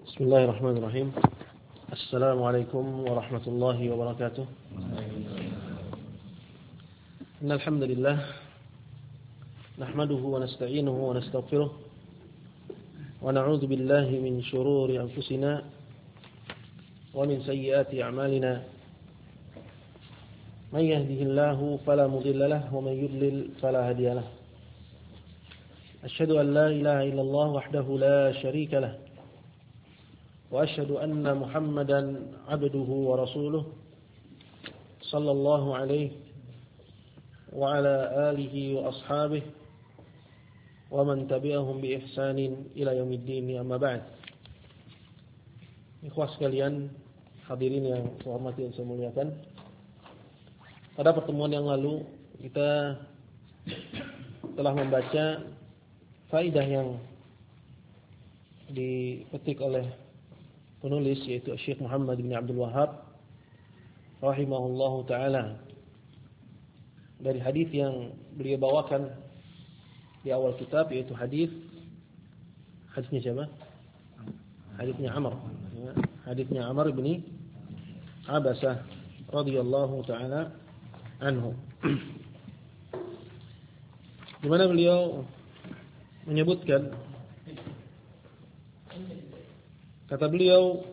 Bismillahirrahmanirrahim. Assalamualaikum warahmatullahi wabarakatuh. Innal hamdalillah nahmaduhu wa nasta'inuhu wa nastaghfiruh wa na'udzu billahi min shururi anfusina wa min sayyiati a'malina. Man yahdihillahu fala mudilla lahu wa man yudlil fala hadiya lahu. Asyhadu an la ilaha illallah wahdahu la syarika lahu. وأشهد أن محمدا عبده ورسوله صلى الله عليه وعلى آله وأصحابه ومن تبعهم بإحسان إلى يوم الدين أما بعد. Ikhwah sekalian, hadirin yang saya hormati dan saya muliakan. Pada pertemuan yang lalu kita telah membaca faidah yang dipetik oleh penulis, yaitu Syekh Muhammad bin Abdul Wahhab rahimahullahu taala, dari hadis yang beliau bawakan di awal kitab, yaitu hadisnya siapa? Hadisnya Amr bin Abasah radhiyallahu taala anhu, di mana beliau menyebutkan, kata beliau,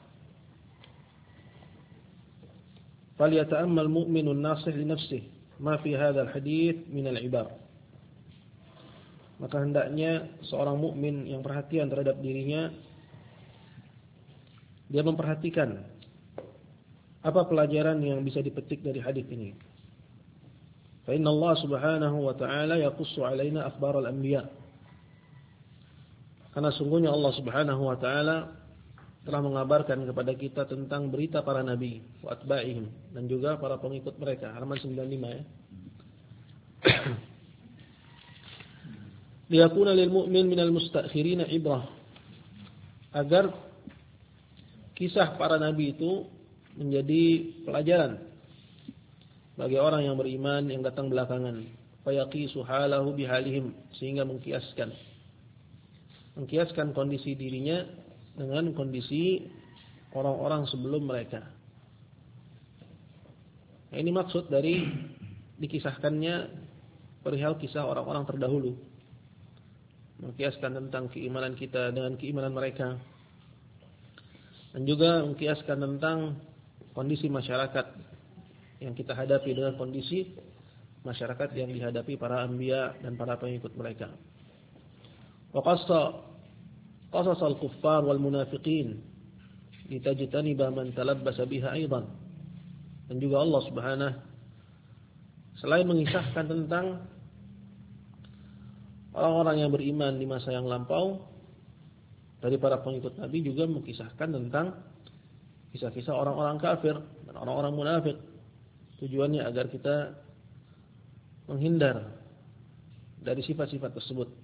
"Falyata'ammal mu'minun nasih li nafsihi ma fi hadzal hadits min al-ibar." Maka hendaknya seorang mukmin yang perhatian terhadap dirinya, dia memperhatikan apa pelajaran yang bisa dipetik dari hadis ini. Fa inna Allah Subhanahu wa ta'ala yaqussu 'alaina akhbar al-anbiya. Karena sungguhnya Allah Subhanahu wa ta'ala telah mengabarkan kepada kita tentang berita para nabi wa atba'ihim, dan juga para pengikut mereka. Halaman 95 ya. Liyakuna lil mu'min minal mustakhirina ibrah, agar kisah para nabi itu menjadi pelajaran bagi orang yang beriman yang datang belakangan. Fayaqisu halahu bihalihim, sehingga mengkiaskan kondisi dirinya dengan kondisi orang-orang sebelum mereka. Nah, ini maksud dari dikisahkannya perihal kisah orang-orang terdahulu, mengkiaskan tentang keimanan kita dengan keimanan mereka, dan juga mengkiaskan tentang kondisi masyarakat yang kita hadapi dengan kondisi masyarakat yang dihadapi para anbiya dan para pengikut mereka. Wa qasas al-kuffar wal munafiqin litajtaniba man talabbasa biha aidan. Dan juga Allah Subhanahu selain mengisahkan tentang orang-orang yang beriman di masa yang lampau dari para pengikut Nabi, juga mengisahkan tentang kisah-kisah orang-orang kafir dan orang-orang munafik. Tujuannya agar kita menghindar dari sifat-sifat tersebut.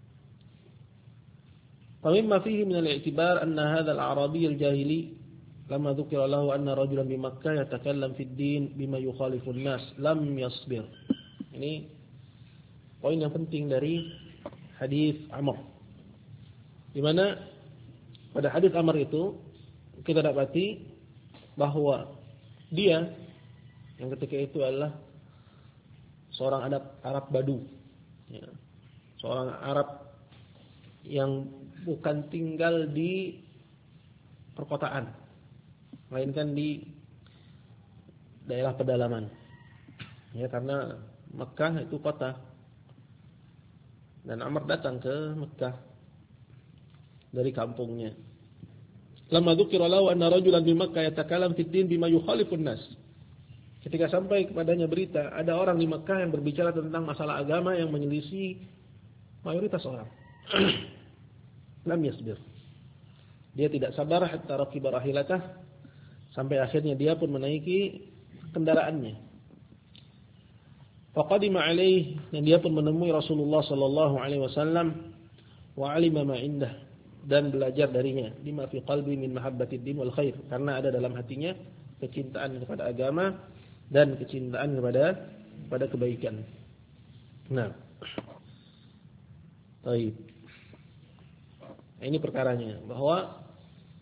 فمما فيه من الاعتبار أن هذا الأعرابي الجاهلي لما ذكر له أن رجلا بمكة يتكلم في الدين بما يخالف الناس لم يصبر. Ini poin yang penting dari hadis Amr, di mana pada hadis Amr itu kita dapati bahwa dia yang ketika itu adalah seorang Arab Badu, ya, seorang Arab yang bukan tinggal di perkotaan, melainkan di daerah pedalaman. Ya, karena Mekah itu kota, dan Amr datang ke Mekah dari kampungnya. Lamma dzukira lahu anna rajulan bi Makkah yatakalam fid din bima yukhalifun nas. Ketika sampai kepadanya berita ada orang di Mekah yang berbicara tentang masalah agama yang menyelisih mayoritas orang. Lam yasbir. Dia tidak sabar hatta raqiba rahilatah, sampai akhirnya dia pun menaiki kendaraannya. Faqadima alaihi, dan dia pun menemui Rasulullah sallallahu alaihi wasallam, wa alima ma indah, dan belajar darinya, lima fi qalbi min mahabbatid din wal khair, karena ada dalam hatinya kecintaan kepada agama dan kecintaan kepada kebaikan. Nah, baik. Ini perkaranya, bahwa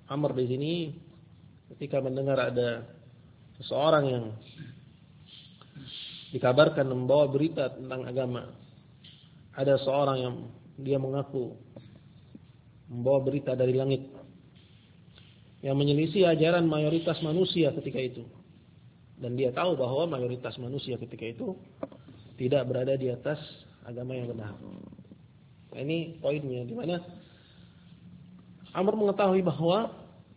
Amr di sini ketika mendengar ada seseorang yang dikabarkan membawa berita tentang agama. Ada seorang yang dia mengaku membawa berita dari langit yang menyelisih ajaran mayoritas manusia ketika itu. Dan dia tahu bahwa mayoritas manusia ketika itu tidak berada di atas agama yang benar. Nah, ini poinnya, di mana Amr mengetahui bahwa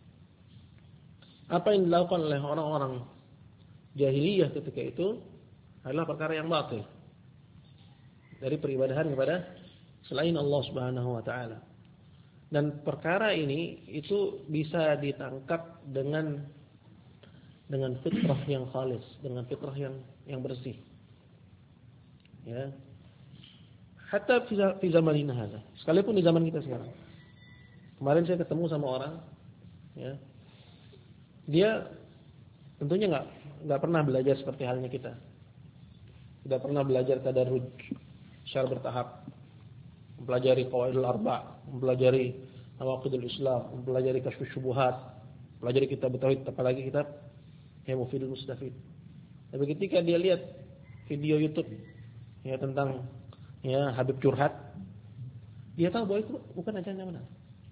apa yang dilakukan oleh orang-orang jahiliyah ketika itu adalah perkara yang batil dari peribadahan kepada selain Allah Subhanahu wa taala. Dan perkara ini itu bisa ditangkap dengan fitrah yang khalis, dengan fitrah yang bersih. Ya. Hatta fi zamanina hada. Sekalipun di zaman kita sekarang. Kemarin saya ketemu sama orang, ya. Dia tentunya enggak pernah belajar seperti halnya kita. Tidak pernah belajar tadarruj secara bertahap. Mempelajari qawaidul arba', mempelajari nawaqidul Islam, mempelajari kasyfus syubuhat, mempelajari kitab tauhid, apalagi kitab Mufidul Mustafid. Tapi ketika dia lihat video YouTube ya tentang ya Habib curhat, dia tahu bahwa itu bukan ajaran yang benar.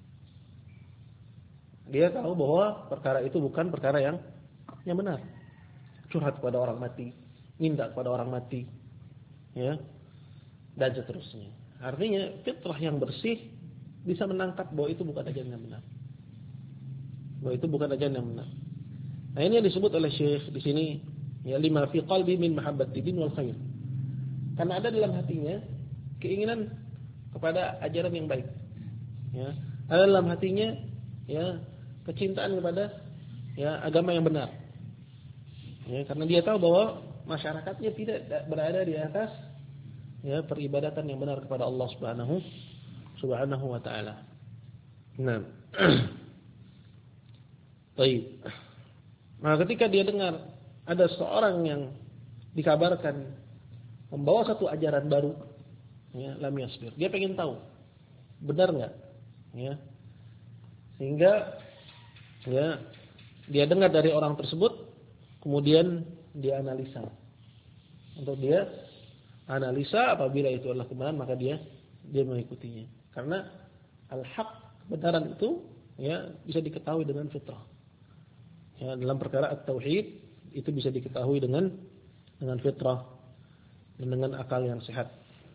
Dia tahu bahwa perkara itu bukan perkara yang benar. Curhat kepada orang mati, minta kepada orang mati, ya, dan seterusnya. Artinya fitrah yang bersih bisa menangkap bahwa itu bukan ajaran yang benar. Bahwa itu bukan ajaran yang benar. Nah, ini yang disebut oleh Syekh di sini, ya, lima fi qalbi min mahabbati din wal khair. Karena ada dalam hatinya keinginan kepada ajaran yang baik. Ya, ada dalam hatinya ya kecintaan kepada ya agama yang benar. Ya, karena dia tahu bahwa masyarakatnya tidak berada di atas ya peribadatan yang benar kepada Allah Subhanahu wa taala. Nah. Baik. Nah, ketika dia dengar ada seorang yang dikabarkan membawa satu ajaran baru, ya, lam yasbir. Dia pengen tahu benar enggak, ya. Sehingga ya dia dengar dari orang tersebut, kemudian dia analisa. Untuk dia analisa, apabila itu adalah kebenaran maka dia mengikutinya. Karena al-haq, kebenaran itu ya bisa diketahui dengan fitrah. Ya, dalam perkara at-tauhid itu bisa diketahui dengan fitrah dan dengan akal yang sehat.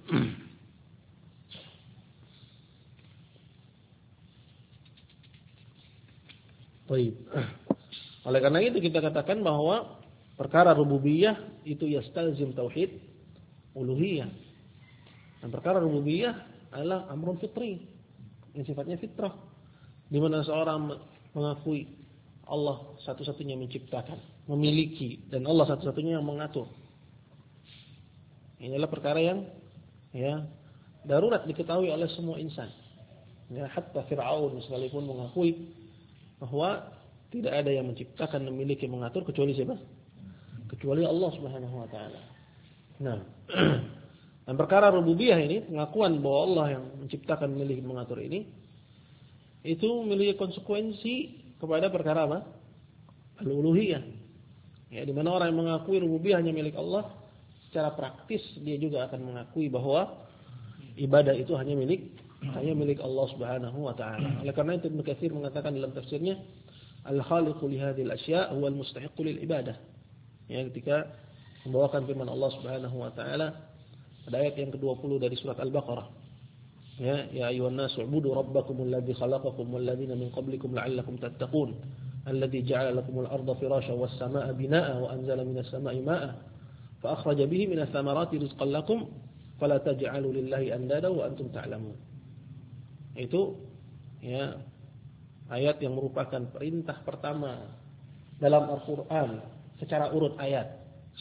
Baik. Oleh karena itu kita katakan bahwa perkara rububiyah itu yastalzim tauhid uluhiyah. Dan perkara rububiyah adalah amrun fitri, yang sifatnya fitrah, di mana seorang mengakui Allah satu-satunya menciptakan, memiliki, dan Allah satu-satunya yang mengatur. Ini adalah perkara yang ya darurat diketahui oleh semua insan. Ya, hatta Fir'aun sekalipun mengakui bahwa tidak ada yang menciptakan, memiliki, mengatur kecuali siapa? Kecuali Allah Subhanahu wa taala. Nah, dan perkara rububiyah ini, pengakuan bahwa Allah yang menciptakan, memiliki, mengatur ini, itu memiliki konsekuensi kepada perkara apa? Al-uluhiyah. Ya, di mana orang yang mengakui rububiyah hanya milik Allah, secara praktis dia juga akan mengakui bahwa ibadah itu hanya milik Allah Subhanahu wa taala. Oleh karena itu Ibnu Katsir mengatakan dalam tafsirnya, al-khaliqu li hadhil asya' huwa al-mustahiqqu lil ibadah. Ya, ketika membawakan firman Allah Subhanahu wa taala pada ayat yang ke-20 dari surat Al-Baqarah. Ya ayuhan nasu ubudu rabbakumul ladzi khalaqakum wal ladzina min qablikum la'allakum tattaqun alladzi ja'ala lakumul arda firasyan was samaa'a binaa'a wa anzala minas samaa'i maa'a fa akhraja bihi minas thamarati rizqan lakum fala taj'alu lillahi andada wa antum ta'lamun. Itu ya ayat yang merupakan perintah pertama dalam Al-Qur'an secara urut ayat.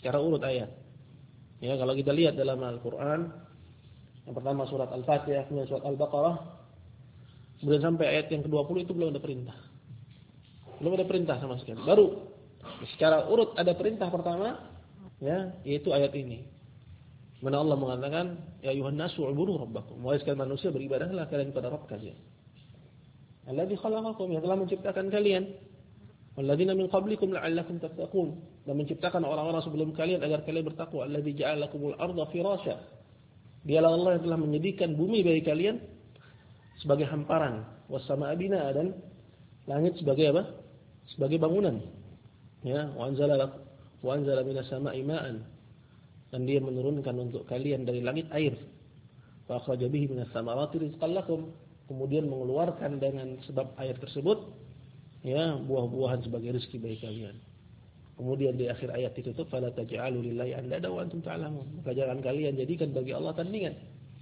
Ya, kalau kita lihat dalam Al-Qur'an, yang pertama surat Al-Fatihah, kemudian surat Al-Baqarah, kemudian sampai ayat yang ke-20 itu belum ada perintah. Belum ada perintah sama sekali. Baru secara urut ada perintah pertama, ya, yaitu ayat ini. Mana Allah mengatakan, ya ayuhan nasu ubudu rabbakum. Wahai sekalian manusia, beribadahlah kalian kepada Rabb kalian. Alladzi khalaqakum, yang telah menciptakan kalian. Walladzina min qablikum la'allakum tattaqun, dan menciptakan orang-orang sebelum kalian agar kalian bertakwa. Alladzi ja'ala lakumul arda firasya, dialah Allah yang telah menjadikan bumi bagi kalian sebagai hamparan, was samaa'a binaa, dan langit sebagai apa? Sebagai bangunan. Ya, wa anzala minas samaa'i ma'an, dan dia menurunkan untuk kalian dari langit air. Fa akhraja bihi minas samarati rizqan lakum, kemudian mengeluarkan dengan sebab air tersebut ya buah-buahan sebagai rezeki bagi kalian. Kemudian di akhir ayat ditutup fala taj'alu lillahi andada wa antum ta'lamun, maka jangan kalian jadikan bagi Allah tandingan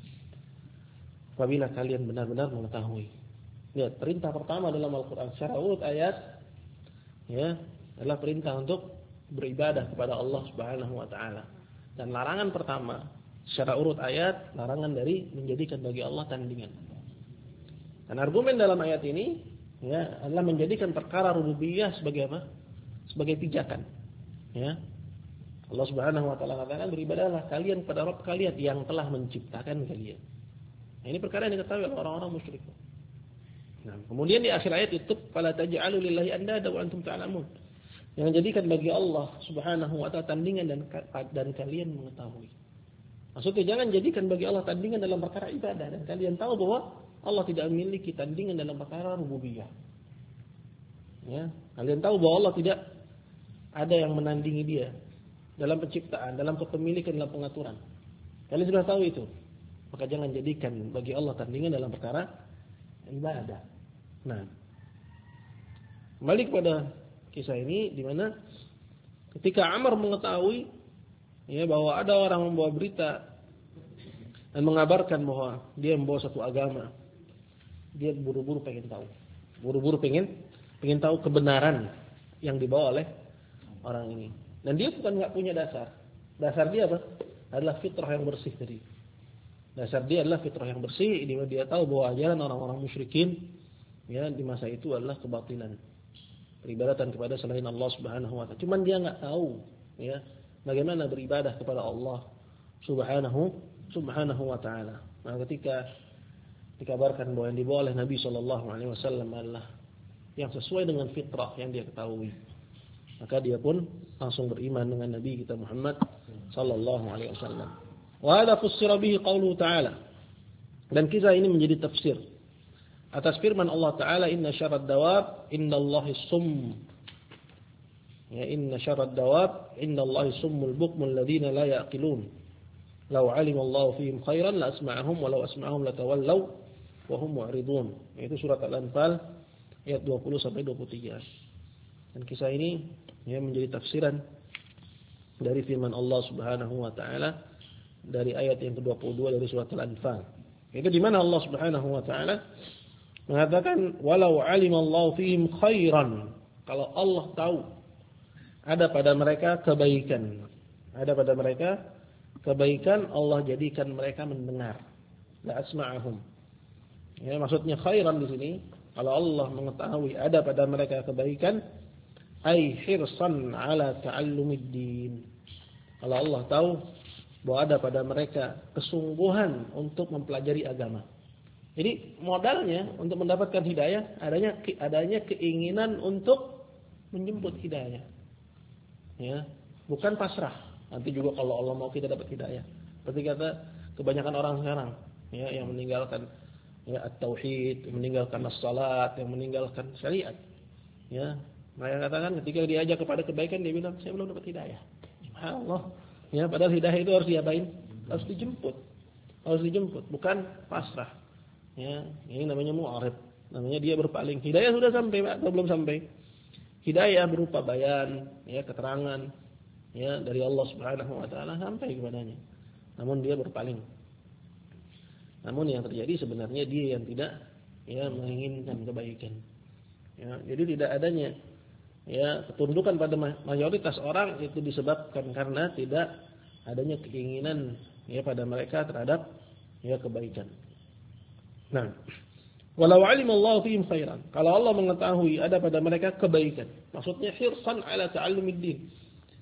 apabila kalian benar-benar mengetahui. Lihat, perintah pertama dalam Al-Qur'an secara urut ayat ya adalah perintah untuk beribadah kepada Allah Subhanahu wa taala. Dan larangan pertama secara urut ayat, larangan dari menjadikan bagi Allah tandingan. Dan argumen dalam ayat ini ya adalah menjadikan perkara rububiyah sebagai apa? Sebagai pijakan. Ya. Allah Subhanahu wa taala katakan beribadahlah kalian kepada Rabb kalian yang telah menciptakan kalian. Nah, ini perkara yang diketahui oleh orang-orang musyrik. Nah, kemudian di akhir ayat itu fala taj'alu lillahi andada wa antum ta'lamun. Yang jadikan bagi Allah Subhanahu wa taala tandingan dan kalian mengetahui. Maksudnya jangan jadikan bagi Allah tandingan dalam perkara ibadah dan kalian tahu bahwa Allah tidak memiliki tandingan dalam perkara rububiyah. Ya, kalian tahu bahwa Allah tidak ada yang menandingi dia dalam penciptaan, dalam kepemilikan, dalam pengaturan. Kalian sudah tahu itu. Maka jangan jadikan bagi Allah tandingan dalam perkara ibadah. Nah, kembali kepada kisah ini di mana ketika Amr mengetahui ya bahwa ada orang membawa berita dan mengabarkan bahwa dia membawa satu agama, dia buru-buru pengen tahu. Buru-buru pengen tahu kebenaran yang dibawa oleh orang ini. Dan dia bukan enggak punya dasar. Dasar dia apa? Adalah fitrah yang bersih tadi. Dasar dia adalah fitrah yang bersih, di mana dia tahu bahwa ajaran orang-orang musyrikin ya di masa itu adalah kebatilan. Peribadatan kepada selain Allah Subhanahu wa taala. Cuman dia enggak tahu ya bagaimana beribadah kepada Allah Subhanahu wa taala. Nah, ketika dikabarkan bahwa yang dibawa oleh Nabi sallallahu alaihi wasallam adalah yang sesuai dengan fitrah yang dia ketahui, maka dia pun langsung beriman dengan Nabi kita Muhammad sallallahu alaihi wasallam. Wa hadza fussira bihi qauluhu ta'ala. Dan kisah ini menjadi tafsir atas firman Allah taala, inna syarrad dawab indallahi summ. Ya, inna syarrad dawab indallahi summul bukmul ladzina la yaqilun. Law 'alimallahu fihim khairan la asma'ahum wa law asma'ahum latawallaw wa hum mu'ridun. Itu surat Al-Anfal ayat 20 sampai 23. Dan kisah ini ya menjadi tafsiran dari firman Allah Subhanahu wa taala dari ayat yang ke-22 dari surat Al-Anfal. Itu di mana Allah Subhanahu wa taala mengatakan walau 'alimallahu fihim khairan, kalau Allah tahu ada pada mereka kebaikan. Ada pada mereka kebaikan, Allah jadikan mereka mendengar. La asma'ahum. Ya, maksudnya khairan di sini, kalau Allah mengetahui ada pada mereka kebaikan, ay hirsan ala ta'allumiddin. Kalau Allah tahu bahwa ada pada mereka kesungguhan untuk mempelajari agama. Jadi modalnya untuk mendapatkan hidayah adanya keinginan untuk menjemput hidayah. Ya, bukan pasrah. Nanti juga kalau Allah mau kita dapat hidayah. Seperti kata kebanyakan orang sekarang, ya, yang meninggalkan ya at-tauhid, meninggalkan as-salat, yang meninggalkan syariat. Ya, mereka katakan ketika diajak kepada kebaikan dia bilang saya belum dapat hidayah. Subhanallah. Ya, padahal hidayah itu harus diapain? Harus dijemput. Harus dijemput, bukan pasrah. Ya, ini namanya mu'arib. Namanya dia berpaling. Hidayah sudah sampai atau belum sampai? Hidayah berupa bayan, ya, keterangan ya dari Allah Subhanahu wa taala sampai kepadanya. Namun dia berpaling. Namun yang terjadi sebenarnya dia yang tidak ya menginginkan kebaikan. Ya, jadi tidak adanya ya ketundukan pada mayoritas orang itu disebabkan karena tidak adanya keinginan ya pada mereka terhadap ya kebaikan. Nah, walau alimallahu fihim khairan, kalau Allah mengetahui ada pada mereka kebaikan, maksudnya hirsan ala ta'allumiddin.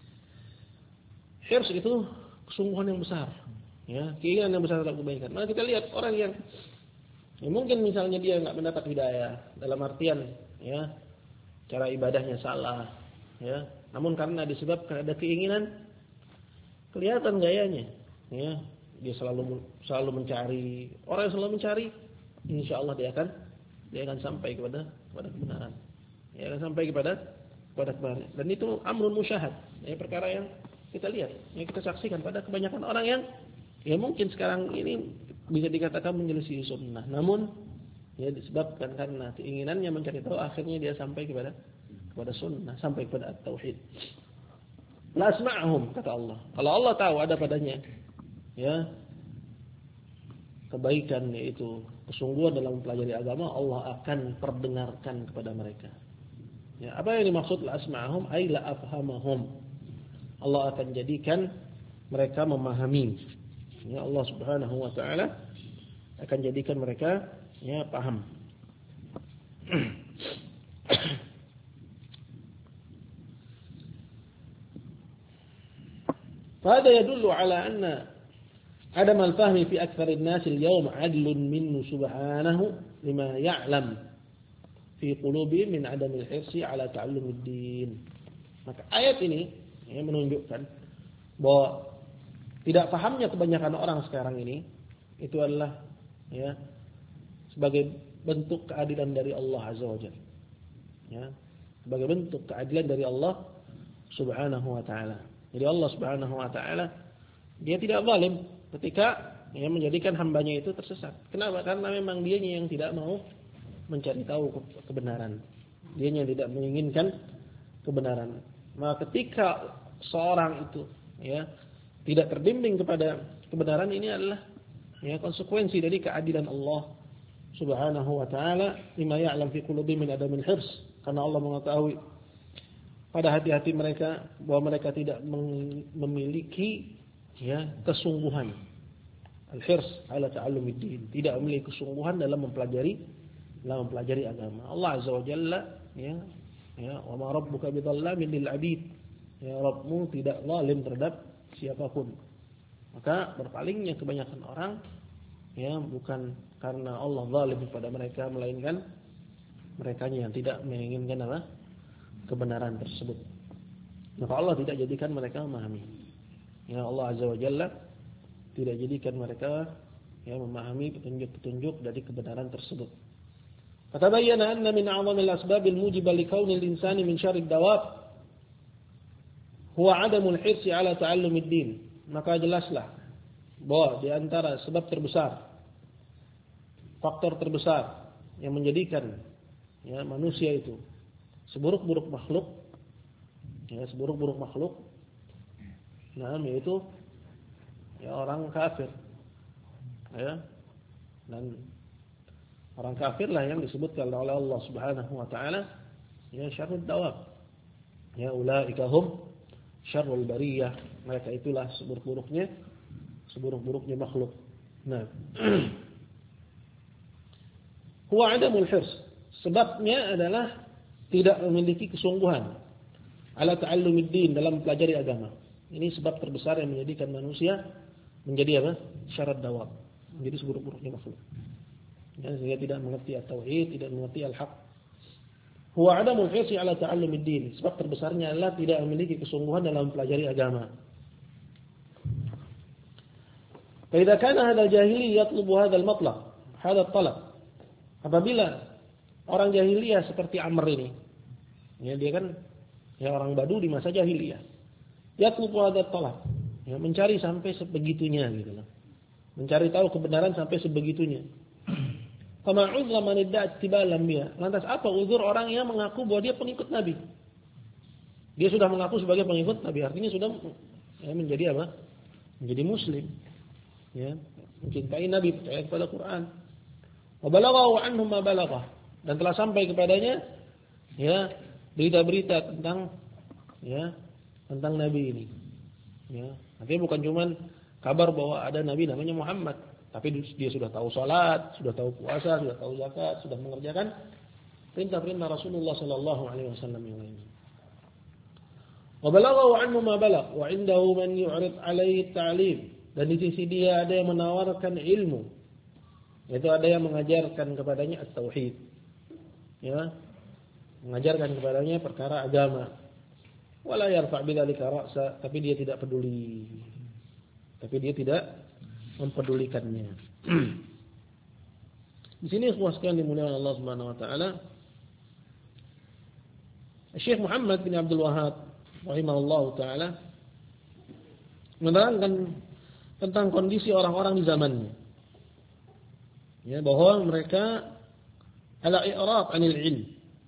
Hirs itu kesungguhan yang besar, ya, keinginan yang besar terhadap kebaikan. Nah, kita lihat orang yang Ya, mungkin misalnya dia nggak mendapat hidayah dalam artian ya cara ibadahnya salah, ya. Namun karena disebabkan ada keinginan, kelihatan gayanya, ya. Dia selalu mencari, orang yang selalu mencari, insya Allah dia akan sampai kepada kebenaran. Dia akan sampai kepada kebenaran. Dan itu amrun musyahad, ya, perkara yang kita lihat, yang kita saksikan pada kebanyakan orang yang ya mungkin sekarang ini bisa dikatakan menyelisih sunnah. Namun ya disebabkan karena keinginannya mencari tahu, akhirnya dia sampai kepada sunnah, sampai kepada at-tauhid. La asma'hum, kata Allah. Kalau Allah tahu ada padanya ya kebaikan, yaitu kesungguhan dalam mempelajari agama, Allah akan perdengarkan kepada mereka. Ya, apa yang dimaksud la asma'hum? Ay la afhamahum. Allah akan jadikan mereka memahami. Ya, Allah Subhanahu wa taala akan jadikan mereka ya paham. Fahada yadullu ala anna adam al-fahmi fi akthar an-nas al-yawm 'adlun minhu subhanahu lima ya'lam fi qulubihim min adam al-hirsi ala ta'allum ad-din. Maka ayat ini ya, menunjukkan bahwa tidak pahamnya kebanyakan orang sekarang ini itu adalah ya sebagai bentuk keadilan dari Allah Azza wa Jalla. Ya, sebagai bentuk keadilan dari Allah Subhanahu wa taala. Jadi Allah Subhanahu wa taala dia tidak zalim ketika ya menjadikan hambanya itu tersesat. Kenapa? Karena memang dianya yang tidak mau mencari tahu kebenaran. Dianya yang tidak menginginkan kebenaran. Maka ketika seorang itu ya tidak terbimbing kepada kebenaran, ini adalah ya konsekuensi dari keadilan Allah Subhanahu wa taala, lima ya'lam fi qulubihim min adamil hirs, karena Allah mengetahui pada hati-hati mereka bahwa mereka tidak memiliki ya kesungguhan, al-hirs ala ta'allumid din, tidak memiliki kesungguhan dalam mempelajari agama. Allah Azza wa Jalla ya wa ma rabbuka bidhallamin lil 'abid, ya Rabbmu tidak zalim terhadap siapapun. Maka berpalingnya kebanyakan orang ya bukan karena Allah zalim kepada mereka, melainkan merekanya yang tidak menginginkan apa? Kebenaran tersebut. Maka Allah tidak jadikan mereka memahami. Ya Allah Azza wa Jalla tidak jadikan mereka ya memahami petunjuk-petunjuk dari kebenaran tersebut. Fatabayyana anna min a'zamil asbabil mujibah li kaunil insani min syarrid dawab huwa 'adamul hirsi 'ala ta'allumid din. Maka jelaslah bahwa di antara sebab terbesar, faktor terbesar yang menjadikan ya manusia itu seburuk-buruk makhluk, nah yaitu ya orang kafir, ya, dan orang kafirlah yang disebutkan oleh Allah Subhanahu wa taala ya syarrud dawab, ya ulaika hum syarrul bariyah, mereka itulah seburuk-buruknya makhluk. Nah, huwa adamul hirs, sebabnya adalah tidak memiliki kesungguhan ala ta'allumid din, dalam mempelajari agama. Ini sebab terbesar yang menjadikan manusia menjadi apa? Syarat dawab, menjadi seburuk-buruknya makhluk. Ya, sehingga tidak mengerti at-tauhid, tidak mengerti al-haq. Huwa adamul hirsi ala ta'allumid din, sebab terbesarnya adalah tidak memiliki kesungguhan dalam mempelajari agama. Fa idza kana hadzal jahili yatlubu hadzal matlab, hadzal talab. Apabila orang jahiliyah seperti Amr ini, ya dia kan ya orang Badu di masa jahiliyah, yatlubu hadzal talab, ya mencari sampai sebegitunya gitu loh. Mencari tahu kebenaran sampai sebegitunya. Kama uzra man idda'a ittiba'al anbiya. Lantas apa uzur orang yang mengaku bahwa dia pengikut Nabi? Dia sudah mengaku sebagai pengikut Nabi, artinya sudah ya, menjadi apa? Menjadi muslim. Ya, mencintai Nabi, percaya kepada Quran. Wa balaghahu anhum ma balaghah. Dan telah sampai kepadanya ya berita-berita tentang Nabi ini. Ya, artinya bukan cuman kabar bahwa ada Nabi namanya Muhammad, tapi dia sudah tahu salat, sudah tahu puasa, sudah tahu zakat, sudah mengerjakan perintah-perintah Rasulullah sallallahu alaihi wasallam yang lainnya. Wa balaghahu anhu ma balagh wa 'indahu man yu'rid 'alaihi at-ta'lim. Dan di sisi dia ada yang menawarkan ilmu Yaitu ada yang mengajarkan kepadanya at-tauhid. Ya. Mengajarkan kepadanya perkara agama. Wala yarfa' bidzalika ra'sa, tapi dia tidak peduli. Tapi dia tidak mempedulikannya. Di sini ikhwaskan dimuliakan Allah Subhanahu wa taala. Syekh Muhammad bin Abdul Wahhab rahimahullahu taala menerangkan tentang kondisi orang-orang di zamannya. Ya, bahwa mereka ala i'rad 'anil 'ilm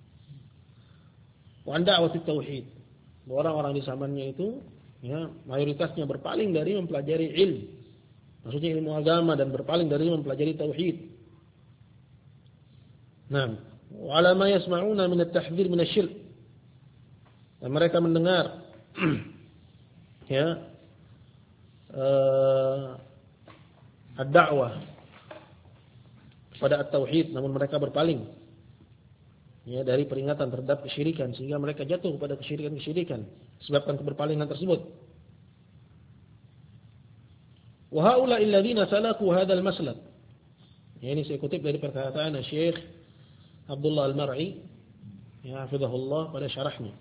wa 'an da'wat at-tauhid. Orang-orang di zamannya itu ya, mayoritasnya berpaling dari mempelajari ilmu. Maksudnya ilmu agama, dan berpaling dari mempelajari tauhid. Nah, wa 'ala ma yasma'una min at-tahdhir min asy-syirk. Dan mereka mendengar ya ad-da'wah pada at-tauhid, namun mereka berpaling ya dari peringatan terhadap kesyirikan, sehingga mereka jatuh kepada kesyirikan sebabkan keberpalingan tersebut. Wa haula'i alladziina salaku hadzal maslak. Ya, ini saya kutip dari perkataan Syekh Abdullah Al-Mar'i ya hafizahullah pada syarahnya.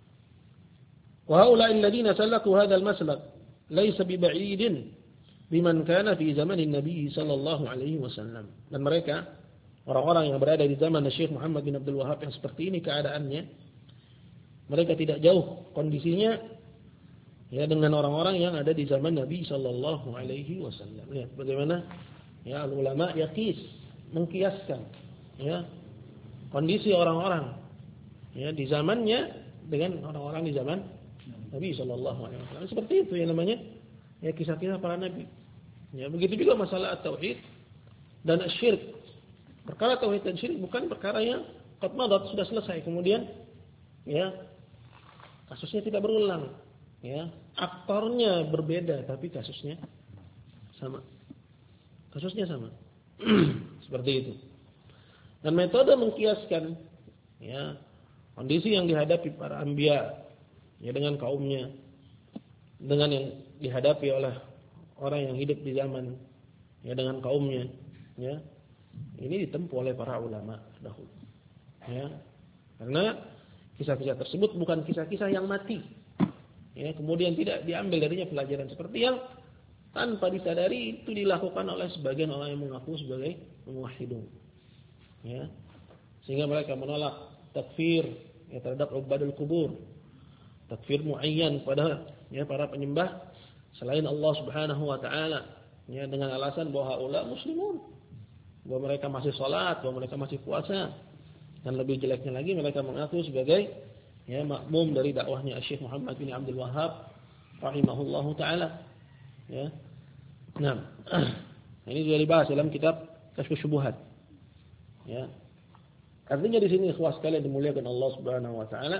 Wa haula'i alladziina salaku hadzal maslak laisa biba'idin biman kana fi zamanin Nabi sallallahu alaihi wasallam. Dan mereka orang-orang yang berada di zaman Syekh Muhammad bin Abdul Wahhab yang seperti ini keadaannya, mereka tidak jauh kondisinya ya dengan orang-orang yang ada di zaman Nabi sallallahu alaihi wasallam. Lihat bagaimana ya ulama yaqis mengkiaskan ya kondisi orang-orang ya di zamannya dengan orang-orang di zaman Nabi sallallahu alaihi wasallam. Seperti itu yang namanya ya kisah-kisah para nabi. Ya, begitu juga masalah tauhid dan syirik. Perkara tauhid dan syirik bukan perkara yang qad madat, sudah selesai, kemudian ya kasusnya tidak berulang. Ya, aktornya berbeda tapi kasusnya sama. Kasusnya sama. Seperti itu. Dan metode mengkiaskan ya kondisi yang dihadapi para anbiya ya dengan kaumnya dengan yang dihadapi oleh orang yang hidup di zaman ya dengan kaumnya ya. Ini ditempuh oleh para ulama dahulu. Ya. Karena kisah-kisah tersebut bukan kisah-kisah yang mati. Ya, kemudian tidak diambil darinya pelajaran seperti yang tanpa disadari itu dilakukan oleh sebagian orang yang mengaku sebagai muwahhidun. Ya. Sehingga mereka menolak takfir ya terhadap ubadul kubur. Takfir muayyan pada ya para penyembah selain Allah Subhanahu wa taala ya dengan alasan bahwa haula muslimun, bahwa mereka masih salat, bahwa mereka masih puasa, dan lebih jeleknya lagi mereka mengaku sebagai ya makmum dari dakwahnya Syekh Muhammad bin Abdul Wahhab rahimahullahu taala ya. Nah, ini sudah dibahas dalam kitab Kasyfus Syubuhat ya. Artinya di sini ikhwas sekalian dimuliakan Allah Subhanahu wa taala,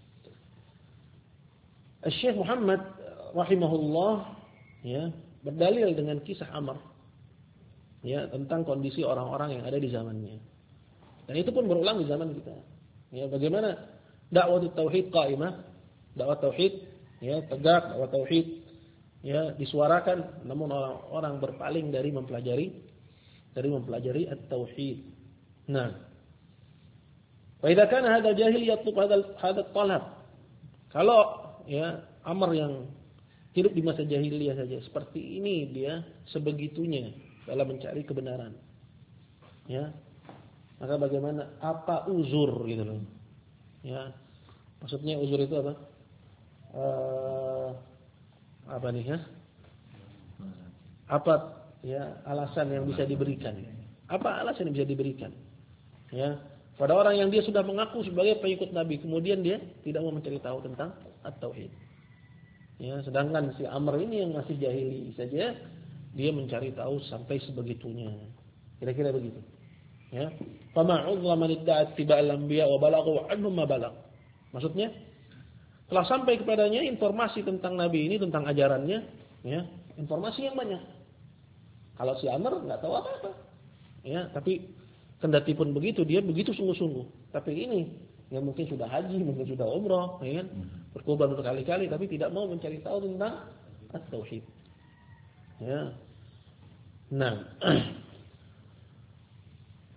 Syekh Muhammad rahimahullah ya berdalil dengan kisah Amr ya tentang kondisi orang-orang yang ada di zamannya. Dan itu pun berulang di zaman kita. Ya, bagaimana dakwah tauhid qaimah, dakwah tauhid ya tegak, dakwah tauhid ya disuarakan, namun orang-orang berpaling dari mempelajari at-tauhid. Nah, fa idza kana hadha jahil yatlub hadha talab. Kalau ya Amr yang hidup di masa jahiliyah saja seperti ini, dia sebegitunya dalam mencari kebenaran. Ya. Maka bagaimana apa uzur gitu loh. Ya. Maksudnya uzur itu apa? Apa nih ya? Apa ya alasan yang bisa diberikan? Apa alasan yang bisa diberikan? Ya. Pada orang yang dia sudah mengaku sebagai pengikut Nabi, kemudian dia tidak mau mencari tahu tentang at-tauhid. Ya, sedangkan si Amr ini yang masih jahili saja, dia mencari tahu sampai sebegitunya. Kira-kira begitu. Ya. Fama 'udhra man idda'a ittiba'al anbiya wa balaghu 'anhum ma balagh. Maksudnya, telah sampai kepadanya informasi tentang Nabi ini, tentang ajarannya, ya, informasi yang banyak. Kalau si Amr enggak tahu apa-apa. Ya, tapi kendati pun begitu, dia begitu sungguh-sungguh. Tapi ini yang mungkin sudah haji, mungkin sudah umrah, ya kan? Berkorban berkali-kali tapi tidak mau mencari tahu tentang at-tauhid. Ya. Nah,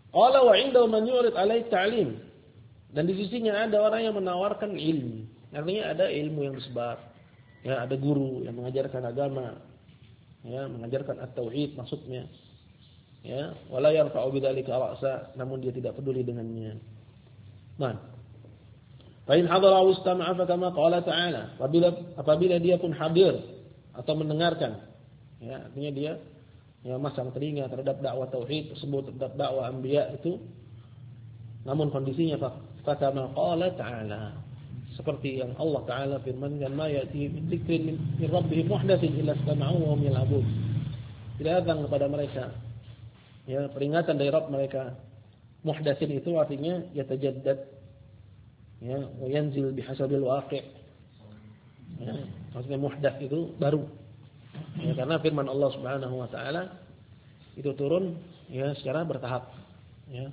Qala wa 'indahu man yurid 'alaihi ta'lim. Dan di sisinya ada orang yang menawarkan ilmu. Artinya ada ilmu yang disebar. Ya, ada guru yang mengajarkan agama. Ya, mengajarkan at-tauhid maksudnya. Ya, wala yarfa'u bidzalika ra'sa, namun dia tidak peduli dengannya. Nah, fa in hadara aw istama'a fa kama qala ta'ala, apabila dia pun hadir atau mendengarkan, ya, artinya dia masang telinga terhadap dakwah tauhid tersebut, terhadap dakwah anbiya itu, namun kondisinya fa kama qala ta'ala, seperti yang Allah Ta'ala firmankan, ma ya'ti min dzikrin min rabbihim muhdatsin illa istama'u wa hum yal'abun. Tidak datang kepada mereka ya peringatan dari Rabb mereka. Muhdatsin itu artinya yatajaddad, ya, wa yanzil bihasabil waqi'. Ya, maksudnya muhdats itu baru. Ya, karena firman Allah Subhanahu wa taala itu turun ya secara bertahap. Ya.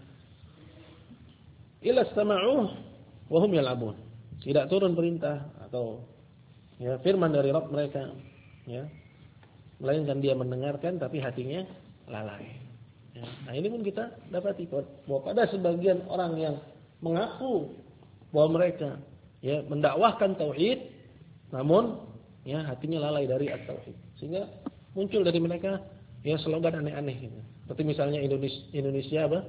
Illa istama'u wa hum yal'abun. Tidak turun perintah atau ya firman dari Rabb mereka, ya, melainkan dia mendengarkan tapi hatinya lalai. Ya. Nah, ini pun kita dapati bahwa pada sebagian orang yang mengaku bahwa mereka ya mendakwahkan tauhid, namun ya hatinya lalai dari at-tauhid, sehingga muncul dari mereka ya slogan aneh-aneh gitu. Seperti misalnya Indonesia apa?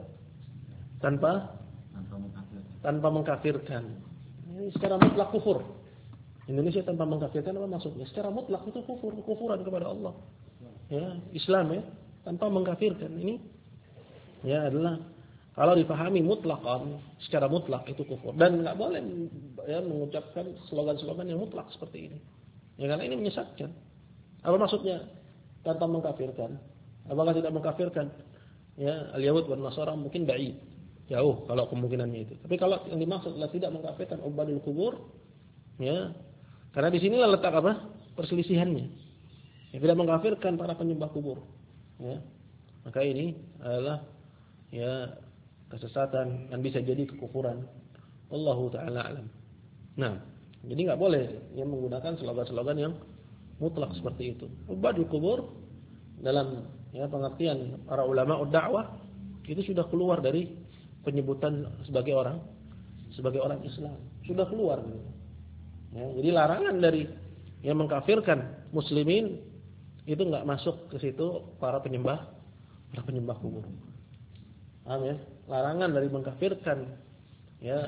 Tanpa mengkafirkan. Ini secara mutlak kufur. Indonesia tanpa mengkafirkan apa maksudnya? Secara mutlak itu kufuran kepada Allah. Ya, Islam ya, tanpa mengkafirkan. Ini ya adalah kalau dipahami mutlaqan, secara mutlak itu kufur, dan enggak boleh ya mengucapkan slogan-slogan yang mutlak seperti ini. Ya, karena ini menyesatkan. Apa maksudnya tanpa mengkafirkan? Apakah tidak mengkafirkan? Ya, al-Yahud wan Nasara mungkin ba'id. Jauh kalau kemungkinannya itu. Tapi kalau yang dimaksud adalah tidak mengkafirkan ubadul kubur, ya, karena di sinilah letak apa? Perselisihannya. Ya, tidak mengkafirkan para penyembah kubur. Ya. Maka ini adalah ya kesesatan dan bisa jadi kekufuran. Wallahu taala alam. Nah, jadi enggak boleh yang menggunakan slogan-slogan yang mutlak seperti itu. Ubadul kubur dalam ya pengertian para ulama dakwah itu sudah keluar dari penyebutan sebagai orang Islam, sudah keluar gitu. Ya, jadi larangan dari yang mengkafirkan muslimin itu enggak masuk ke situ para penyembah kubur. Paham ya? Larangan dari mengkafirkan ya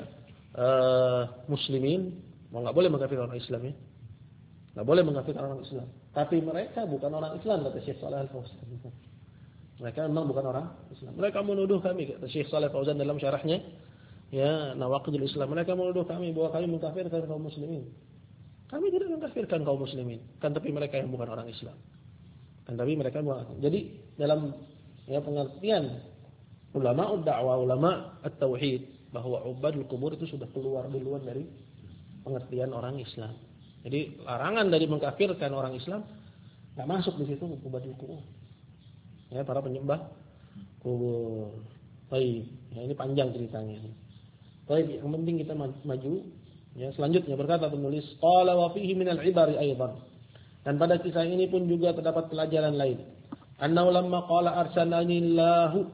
muslimin, enggak boleh mengkafirkan orang Islam ya. Enggak boleh mengkafirkan orang Islam. Tapi mereka bukan orang Islam, kata Syekh Shalih Al-Fauzan. Mereka memang bukan orang Islam. Mereka menuduh kami, kata Syekh Shalih Al-Fauzan dalam syarahnya ya Nawaqidul Islam. Mereka menuduh kami bahwa kami mengkafirkan kaum muslimin. Kami tidak mengkafirkan kaum muslimin, kan tapi mereka yang bukan orang Islam. Kan tapi mereka bukan. Jadi dalam ya pengertian ulama dakwah, ulama at-tauhid, bahwa ubadul kubur itu sudah keluar duluan dari pengertian orang Islam. Jadi larangan dari mengkafirkan orang Islam enggak masuk di situ ubadul kubur. Ya, para penyembah kubur. Baik, ya, ini panjang ceritanya. Baik, yang penting kita maju. Ya, selanjutnya berkata penulis, qala wa fihi minal ibari aidan. Dan pada kisah ini pun juga terdapat pelajaran lain. Annahu lamma qala arsalani Allahu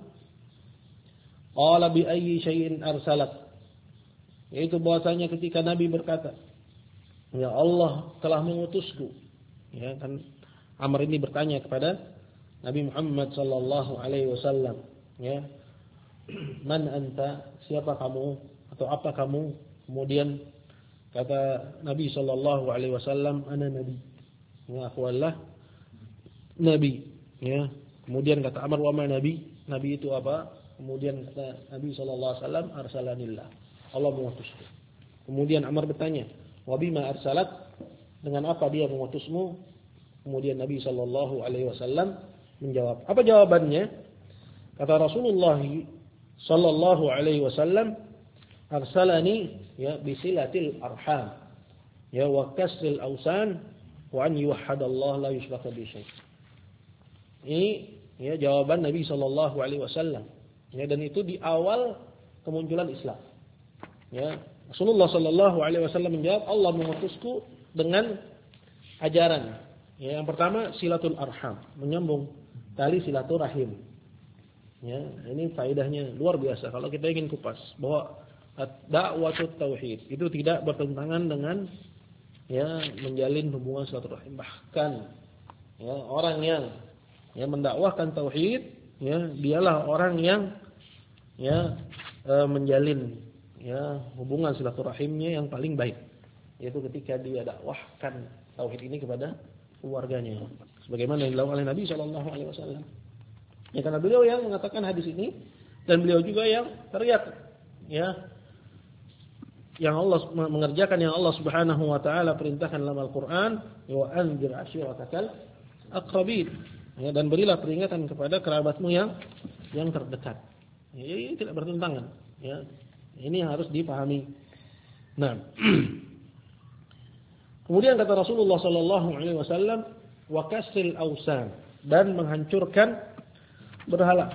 qala bi ayyi syai'in arsalak. Yaitu bahwasanya ketika Nabi berkata, ya Allah telah mengutusku. Ya, kan Amr ini bertanya kepada Nabi Muhammad sallallahu alaihi wasallam, ya. Man anta? Siapa kamu atau apa kamu? Kemudian kata Nabi sallallahu alaihi wasallam, ana nabi. Ya, aku adalah nabi, ya. Kemudian kata Amr, wa ma nabi? Nabi itu apa? Kemudian kata Nabi sallallahu alaihi wasallam, arsalanillah. Allah mengutusku. Kemudian Amr bertanya, wa bima arsalat? Dengan apa dia mengutusmu? Kemudian Nabi sallallahu alaihi wasallam menjawab. Apa jawabannya? Kata Rasulullah sallallahu alaihi wasallam, arsalani ya bisilatil arham, ya wa kasril awsan, wa an yuwahhadallah la yushraka bi syai'. Ini ya jawaban Nabi sallallahu alaihi wasallam. Ya, dan itu di awal kemunculan Islam. Ya, Rasulullah sallallahu alaihi wasallam menjawab, Allah mengutusku dengan ajaran. Ya, yang pertama silatul arham, menyambung tali silaturahim. Ya, ini faedahnya luar biasa kalau kita ingin kupas bahwa dakwatut tauhid itu tidak bertentangan dengan ya menjalin hubungan silaturahim. Bahkan ya orang yang mendakwahkan tauhid ya dialah orang yang ya menjalin ya hubungan silaturahimnya yang paling baik, yaitu ketika dia dakwahkan tauhid ini kepada keluarganya sebagaimana yang dilakukan oleh Nabi sallallahu alaihi wasallam. Ya, karena beliau yang mengatakan hadis ini dan beliau juga yang teriak ya yang Allah mengerjakan yang Allah Subhanahu wa taala perintahkan dalam Al-Qur'an, wa anzir ashiratakal aqrabin. Ya, dan berilah peringatan kepada kerabatmu yang terdekat. Ya, ini tidak bertentangan, ya. Ini yang harus dipahami. Nah. Kemudian kata Rasulullah sallallahu alaihi wasallam, wa kasril awsan, dan menghancurkan berhala.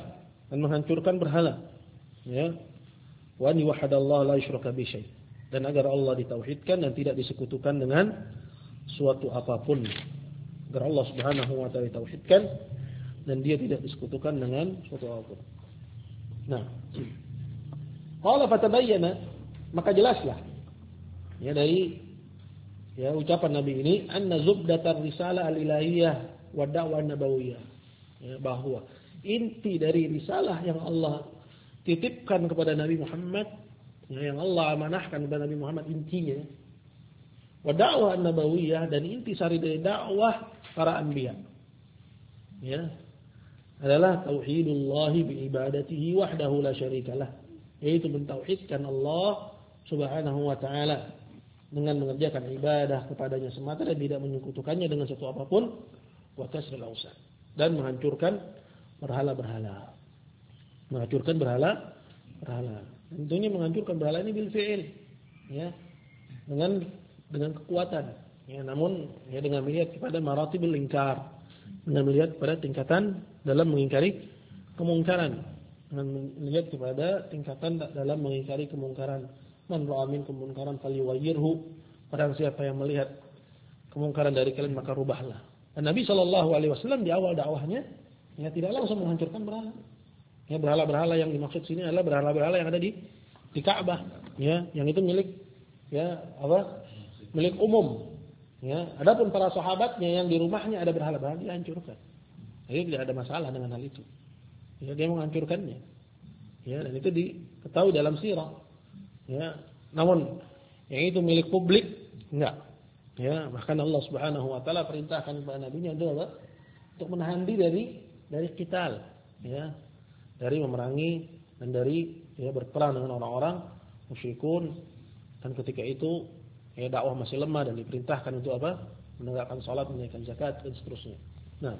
Ya. Wa an yuwahhadallaha la yushraka bi syai'. Dan agar Allah ditauhidkan dan tidak disekutukan dengan suatu apapun. Agar Allah Subhanahu wa taala ditauhidkan dan dia tidak disekutukan dengan suatu apapun. Nah, qala fatabayyana, maka jelaslah ya dari ya ucapan Nabi ini anna zubdatar risalah al-ilahiyah wa da'wah nabawiyah. Ya, bahwa inti dari risalah yang Allah titipkan kepada Nabi Muhammad, yang Allah amanahkan kepada Nabi Muhammad intinya, wa da'wah nabawiyah, dan inti sari dari dakwah para anbiya ya adalah tauhidullah bi ibadatihi wahdahu la syarikalah, yaitu mentauhidkan Allah Subhanahu wa taala dengan mengerjakan ibadah kepadanya semata dan tidak menyekutukannya dengan sesuatu apapun, wa kasrul awsan, dan menghancurkan berhala-berhala. Tentunya menghancurkan berhala ini bil fi'il, ya, dengan kekuatan, ya, namun ya dengan melihat kepada maratibul ingkar, dengan melihat pada tingkatan dalam mengingkari kemungkaran, dengan melihat kepada tingkatan dalam mengingkari kemungkaran. Man ra'a minkum munkaran falyughayyirhu, barang siapa yang melihat kemungkaran dari kalian maka rubahlah. Dan Nabi sallallahu alaihi wasallam di awal dakwahnya ya tidak langsung menghancurkan berhala. Ya, berhala-berhala yang dimaksud sini adalah berhala-berhala yang ada di Ka'bah, ya, yang itu milik milik umum. Ya, adapun para sahabatnya yang di rumahnya ada berhala-berhala dihancurkan. Jadi tidak ada masalah dengan hal itu. Ya, dia menghancurkannya. Ya, dan itu diketahui dalam sirah. Ya, namun yang itu milik publik enggak. Ya, bahkan Allah Subhanahu wa taala perintahkan kepada nabinya adalah untuk menahan diri dari qital, ya, dari memerangi dan dari ya berperang dengan orang-orang musyrikun. Dan ketika itu ya dakwah masih lemah dan diperintahkan untuk menegakkan salat, menunaikan zakat dan seterusnya. Nah,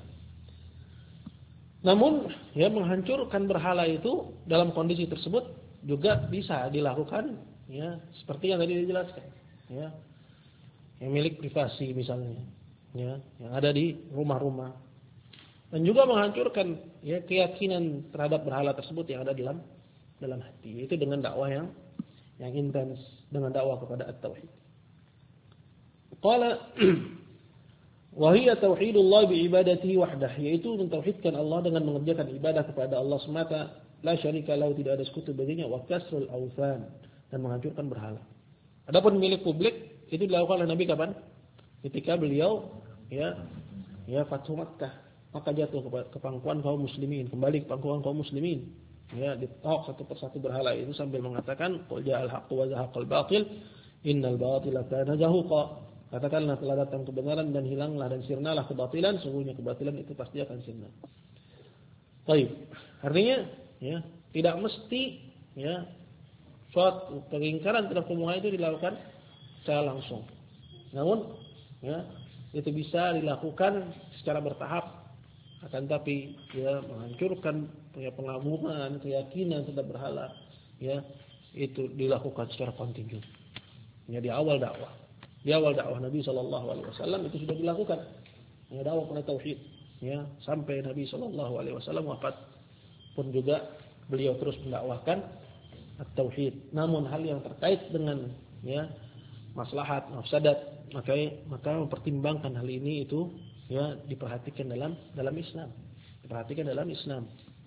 namun ya menghancurkan berhala itu dalam kondisi tersebut juga bisa dilakukan ya seperti yang tadi dijelaskan, ya. Yang milik privasi misalnya, ya, yang ada di rumah-rumah. Dan juga menghancurkan ya keyakinan terhadap berhala tersebut yang ada dalam hati. Itu dengan dakwah yang intens, dengan dakwah kepada at-tauhid. Qala wa hiya tauhidullah bi ibadatihi wahdah, yaitu mentauhidkan Allah dengan mengerjakan ibadah kepada Allah semata, la syarika lahu, tidak ada sekutu baginya, wa kasrul awthan, dan menghancurkan berhala. Adapun milik publik itu dilakukan oleh Nabi kapan? Ketika beliau ya Fathu Makkah. Maka jatuh ke pangkuan kaum muslimin, kembali ke pangkuan kaum muslimin. Ya, ditok satu persatu berhala itu sambil mengatakan qul ja'al haqqu wa zahaqal batil innal batila kana zahuqa. Katakanlah telah datang kebenaran dan hilanglah dan sirnalah kebatilan, sungguhnya kebatilan itu pasti akan sirna. Baik. Artinya ya, tidak mesti ya suatu pengingkaran terhadap kemungkaran itu dilakukan secara langsung. Namun ya itu bisa dilakukan secara bertahap. Akan tapi ya menghancurkan ya pengagungan, keyakinan terhadap berhala ya itu dilakukan secara kontinu. Ya di awal dakwah. Di awal dakwah Nabi sallallahu alaihi wasallam itu sudah dilakukan. Ya dakwah kepada tauhid. Ya sampai Nabi sallallahu alaihi wasallam wafat pun juga beliau terus mendakwahkan at-tauhid. Namun hal yang terkait dengan ya maslahat, mafsadat, maka mempertimbangkan hal ini itu ya diperhatikan dalam Islam. Diperhatikan dalam Islam.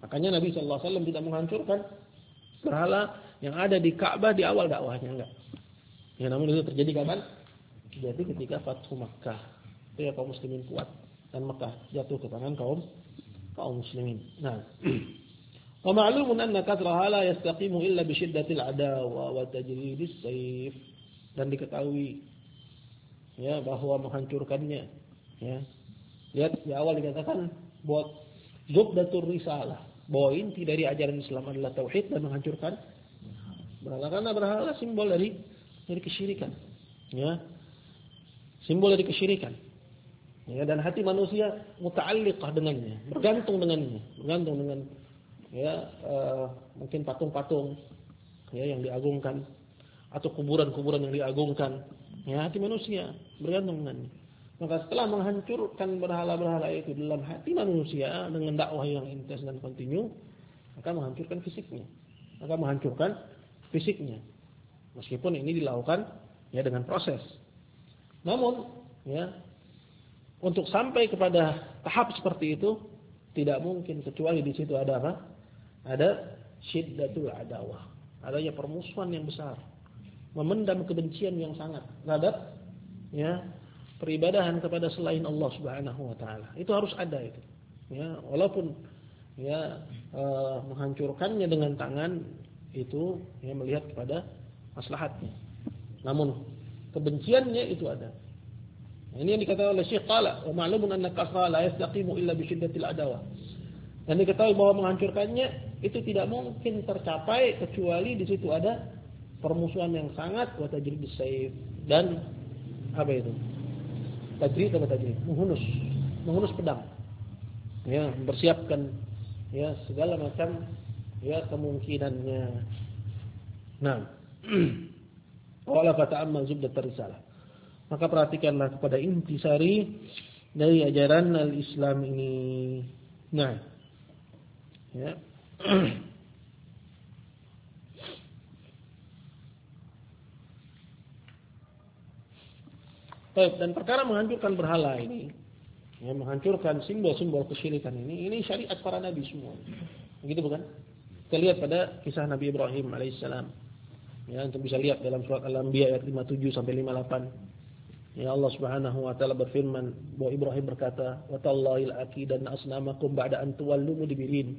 Makanya Nabi sallallahu alaihi wasallam tidak menghancurkan berhala yang ada di Ka'bah di awal dakwahnya, enggak. Ya, namun itu terjadi kapan? Jadi ketika Fathu Makkah. Itu ya kaum muslimin kuat dan Makkah jatuh ke tangan kaum muslimin. Nah, wa ma'lumun anna kathraha la yastaqimu illa bi shiddatil adawa wa tajridis sayf. Dan diketahui ya bahwa menghancurkannya ya. Lihat di awal dikatakan buat Zubdatur Risalah, bahwa inti dari ajaran Islam adalah tauhid dan menghancurkan berhala, karena berhala simbol dari kesyirikan. Ya. Simbol dari kesyirikan. Ya, dan hati manusia muta'alliqah dengannya, bergantung dengannya, bergantung dengan ya mungkin patung-patung ya yang diagungkan atau kuburan-kuburan yang diagungkan. Ya, hati manusia bergantung dengannya. Maka setelah menghancurkan berhala-berhala itu dalam hati manusia dengan dakwah yang intens dan kontinu, maka menghancurkan fisiknya. Meskipun ini dilakukan ya dengan proses. Namun ya untuk sampai kepada tahap seperti itu tidak mungkin kecuali di situ ada apa? Ada syiddatul adawah. Adanya permusuhan yang besar. Memendam kebencian yang sangat terhadap ya peribadahan kepada selain Allah Subhanahu wa taala. Itu harus ada itu. Ya, walaupun ya menghancurkannya dengan tangan itu ya melihat kepada maslahatnya. Namun kebenciannya itu ada. Ini yang dikatakan oleh Syekh qala wa ma'lumun anna kasra la yastaqimu illa bi shiddatil adawah. Dan diketahui bahwa menghancurkannya itu tidak mungkin tercapai kecuali di situ ada permusuhan yang sangat wa tajridis sayf, dan apa itu? Tajrid atau tajrid? Menghunus pedang. Ya, mempersiapkan ya segala macam ya kemungkinannya. Nah, wala fata'ammal zubdatur risalah. Maka perhatikanlah kepada intisari dari ajaran al-Islam ini. Nah, ya. Baik, dan perkara menghancurkan berhala ini, ya, menghancurkan simbol-simbol kesyirikan ini syariat para nabi semua. Begitu bukan? Kita lihat pada kisah Nabi Ibrahim alaihissalam. Ya, untuk bisa lihat dalam surat Al-Anbiya ayat 57 sampai 58. Ya, Allah Subhanahu wa taala berfirman bahwa Ibrahim berkata, "Wa tallahi al-aqidanna asnamakum ba'da an tuwallu mudbirin.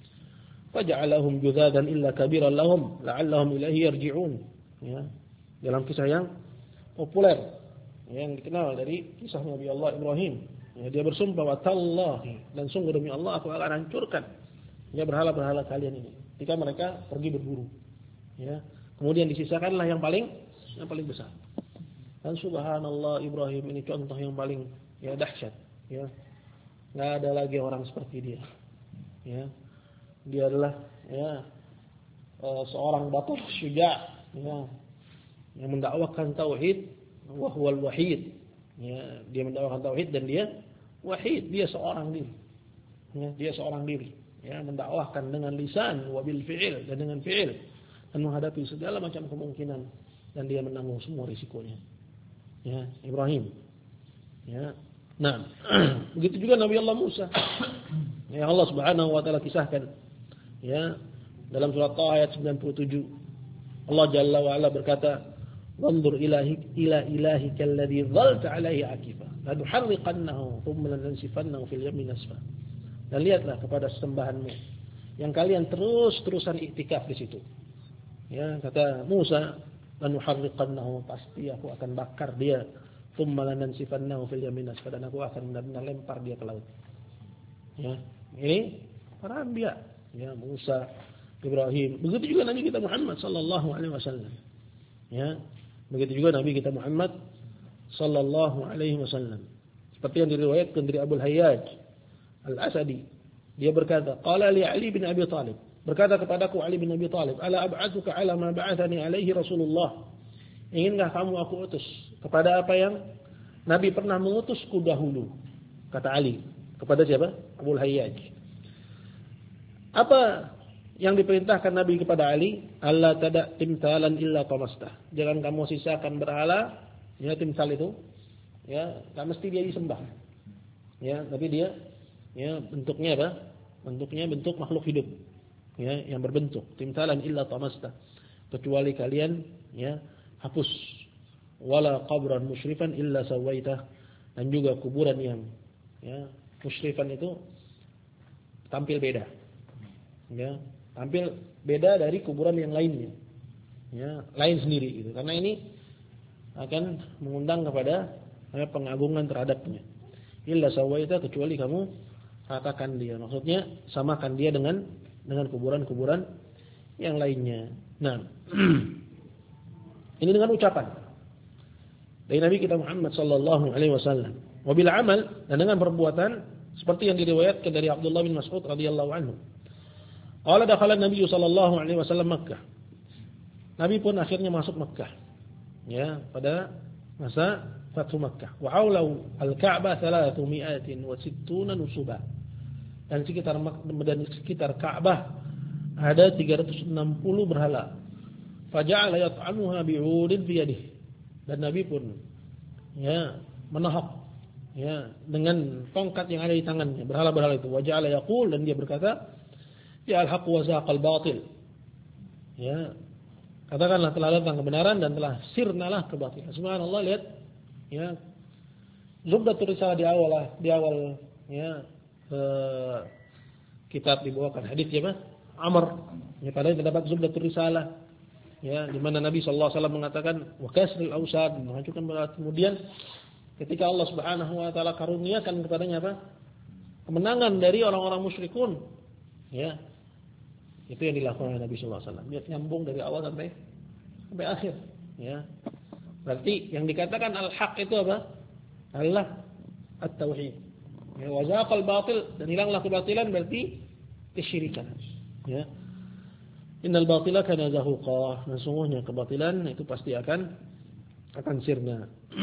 Faja'alahum judzadan illa kabiran lahum la'allahum ilaihi yarji'un." Ya, dalam kisah yang populer yang dikenal dari kisah Nabi Allah Ibrahim. Ya, dia bersumpah wa tallahi, dan sungguh demi Allah aku akan hancurkan ya berhala-berhala kalian ini ketika mereka pergi berburu. Ya, kemudian disisakanlah yang paling besar. Dan subhanallah Ibrahim ini contoh yang paling ya dahsyat, ya. Enggak ada lagi orang seperti dia. Ya. Dia adalah ya seorang bapak syuja, ya, yang mendakwakan tauhid, wa huwal wahid. Ya, dia mendakwakan tauhid dan dia wahid, dia seorang diri. Ya, dia seorang diri. Ya, mendakwahkan dengan lisan wa bil fi'il, dan dengan fi'il, dan menghadapi segala macam kemungkinan, dan dia menanggung semua risikonya. Ya, Ibrahim. Ya. Nah, begitu juga Nabi Allah Musa. Ya, Allah Subhanahu wa taala kisahkan ya dalam surat Taha ayat 97. Allah Jalla wa ala berkata, "Wanzur ila ilahika alladhi dhalta 'alaihi 'akifa, la nuharriqannahu thumma lanansifannahu fil yammi nasfa." Dan lihatlah kepada sembahanmu yang kalian terus-terusan iktikaf di situ. Ya, kata Musa, lanuharriqannahu, pasti aku akan bakar dia, thumma lanansifannahu fil yammi nasfa, dan aku akan benar-benar lempar dia ke laut. Ya, ini para anbiya, ya, Musa, Ibrahim. Begitu juga Nabi kita Muhammad sallallahu alaihi wasallam. Ya, begitu juga Nabi kita Muhammad sallallahu alaihi wasallam. Seperti yang diriwayatkan dari Abu Hayyaj Al-Asadi, dia berkata, qala li Ali bin Abi Thalib, berkata kepadaku Ali bin Abi Thalib, ala ab'atsuka ala ma ba'athani alaihi Rasulullah, inginkah kamu aku utus kepada apa yang Nabi pernah mengutusku dahulu? Kata Ali kepada siapa? Abu Hayyaj. Apa yang diperintahkan Nabi kepada Ali? Allah tada timtalan illa qamastah, jangan kamu sisakan berhala. Ya, timsal itu ya enggak mesti dia disembah. Ya, tapi dia ya bentuknya apa? bentuknya bentuk makhluk hidup, ya, yang berbentuk. Timthalan illa tamasta, kecuali kalian ya hapus. Wala qabran musyrifan illa sawaitah, dan juga kuburan yang ya musyrifan itu tampil beda. Ya, tampil beda dari kuburan yang lainnya. Ya, lain sendiri gitu. Karena ini akan mengundang kepada pengagungan terhadapnya. Illa sawaitah, kecuali kamu ratakan dia. Maksudnya samakan dia dengan kuburan-kuburan yang lainnya. Nah, ini dengan ucapan dari Nabi kita Muhammad sallallahu alaihi wasallam. Wa bil amal, dan dengan perbuatan seperti yang diriwayatkan dari Abdullah bin Mas'ud radhiyallahu anhu. Qala dakhala Nabi sallallahu alaihi wasallam Makkah. Nabi pun akhirnya masuk Makkah. Ya, pada masa Fathu Makkah. Wa haulahu al-Ka'bah 360 nusuba. Dan sekitar Ka'bah ada 360 berhala. Faja'ala yat'amuha bi'udin fi yadihi. Dan Nabi pun ya menahak ya dengan tongkat yang ada di tangannya, berhala-berhala itu. Waja'ala yaqul, dan dia berkata, ya al-haq wa zaqal batil. Ya, katakanlah telah datang kebenaran dan telah sirnalah kebatilan. Subhanallah, lihat ya, Zubdatur Risalah di awal ya kitab dibawakan hadis ya, Amr. Ya, padahal terdapat Zubdatur Risalah ya, di mana Nabi sallallahu alaihi wasallam mengatakan wa kasril awsad, menghancurkan berat. Kemudian ketika Allah Subhanahu wa taala karuniakan kepadanya apa? Kemenangan dari orang-orang musyrikun. Ya. Itu yang dilakukan oleh Nabi sallallahu alaihi wasallam. Dia nyambung dari awal sampai akhir, ya. Berarti yang dikatakan al-haq itu apa? Adalah at-tauhid. Ya, wa zaqal batil, dan hilanglah kebatilan berarti kesyirikan. Ya. Innal batila kana zahuqa, dan sungguhnya kebatilan itu pasti akan sirna.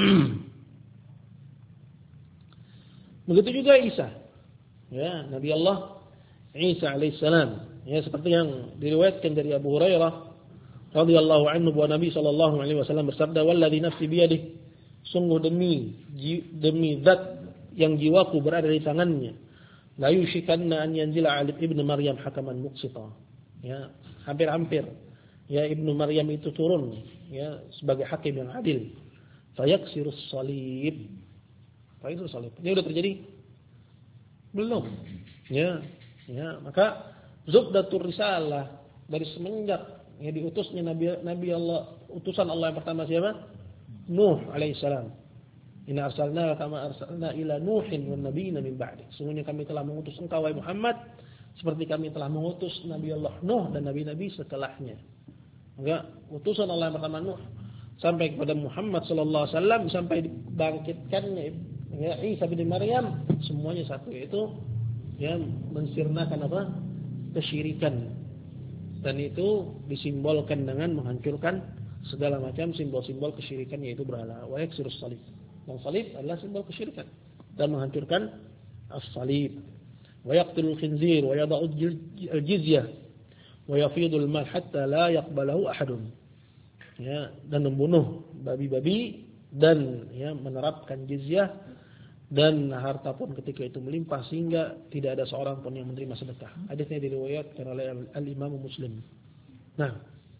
Begitu juga Isa. Ya, Nabi Allah Isa alaihissalam. Ya, seperti yang diriwayatkan dari Abu Hurairah radhiyallahu anhu bahwa Nabi sallallahu alaihi wasallam bersabda, "Wallazi nafsi biyadihi", sungguh demi zat yang jiwaku berada di tangannya, la yushikanna an yanzila Ali ibnu Maryam hakaman muqsita. Ya, hampir-hampir ya Ibnu Maryam itu turun ya sebagai hakim yang adil. Fayaksirus salib. Fayaksirus salib. Ini sudah terjadi? Belum. Ya, maka Zubdatur Risalah dari semenjak ya diutusnya Nabi Allah, utusan Allah yang pertama siapa? Nuh alaihissalam. Inna arsalna kama arsalna ila Nuhin wan nabiyina min ba'di. Sungguhnya kami telah mengutus engkau wahai Muhammad seperti kami telah mengutus Nabi Allah Nuh dan nabi-nabi setelahnya. Maka utusan Allah yang pertama Nuh sampai kepada Muhammad sallallahu alaihi wasallam sampai dibangkitkannya ya Isa bin Maryam, semuanya satu, yaitu ya mensirnakan apa? Kesyirikan. Dan itu disimbolkan dengan menghancurkan segala macam simbol-simbol kesyirikan, yaitu berhala. Wa yaksirus salib. Dan salib adalah simbol kesyirikan dan menghancurkan as-salib. Wa yaqtilul khinzir wa yada'u al-jizyah wa yafidul mal hatta la yaqbalahu ahadun. Ya, dan membunuh babi-babi dan ya menerapkan jizyah, dan harta pun ketika itu melimpah sehingga tidak ada seorang pun yang menerima sedekah. Hadisnya diriwayatkan oleh Al-Imam Muslim. Nah,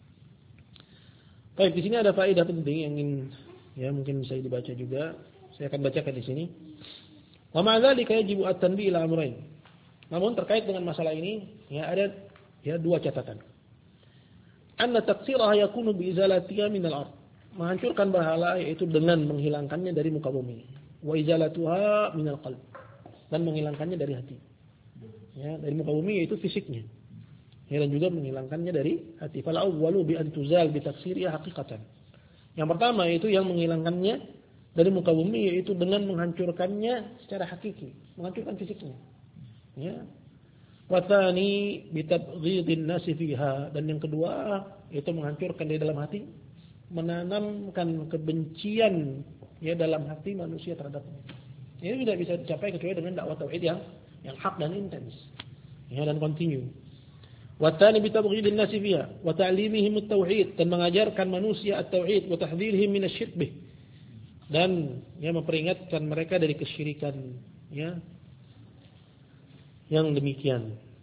baik, di sini ada faedah penting yang ingin ya mungkin bisa dibaca juga. Saya akan bacakan di sini. Wa ma'dzalika yajibu at-tanbih ila amrayn. Namun terkait dengan masalah ini ya ada ya dua catatan. Anna taqsiraha yakunu bi izalatiha min al-ard. Menghancurkan berhala yaitu dengan menghilangkannya dari muka bumi. Wa izalatuha min al-qalb. Dan menghilangkannya dari hati. Ya, dari muka bumi yaitu fisiknya. Ya, dan juga menghilangkannya dari hati. Fal awwalu bi an tuzal bi taqsiriha haqiqatan. Yang pertama yaitu yang menghilangkannya dari muka bumi yaitu dengan menghancurkannya secara hakiki, menghancurkan fisiknya. Ya. Wa tsani bi tabghidin nasi fiha, dan yang kedua yaitu menghancurkan di dalam hati, menanamkan kebencian ya dalam hati manusia terhadapnya. Ini tidak bisa dicapai kecuali dengan dakwah tauhid yang hak dan intens. Ya, dan continue. Wa tsani bi tabghidin nasi fiha wa ta'limihim at-tauhid, dan mengajarkan manusia at-tauhid wa tahdhirihim min asy-syirk bih, dan ya memperingatkan mereka dari kesyirikan ya yang demikian.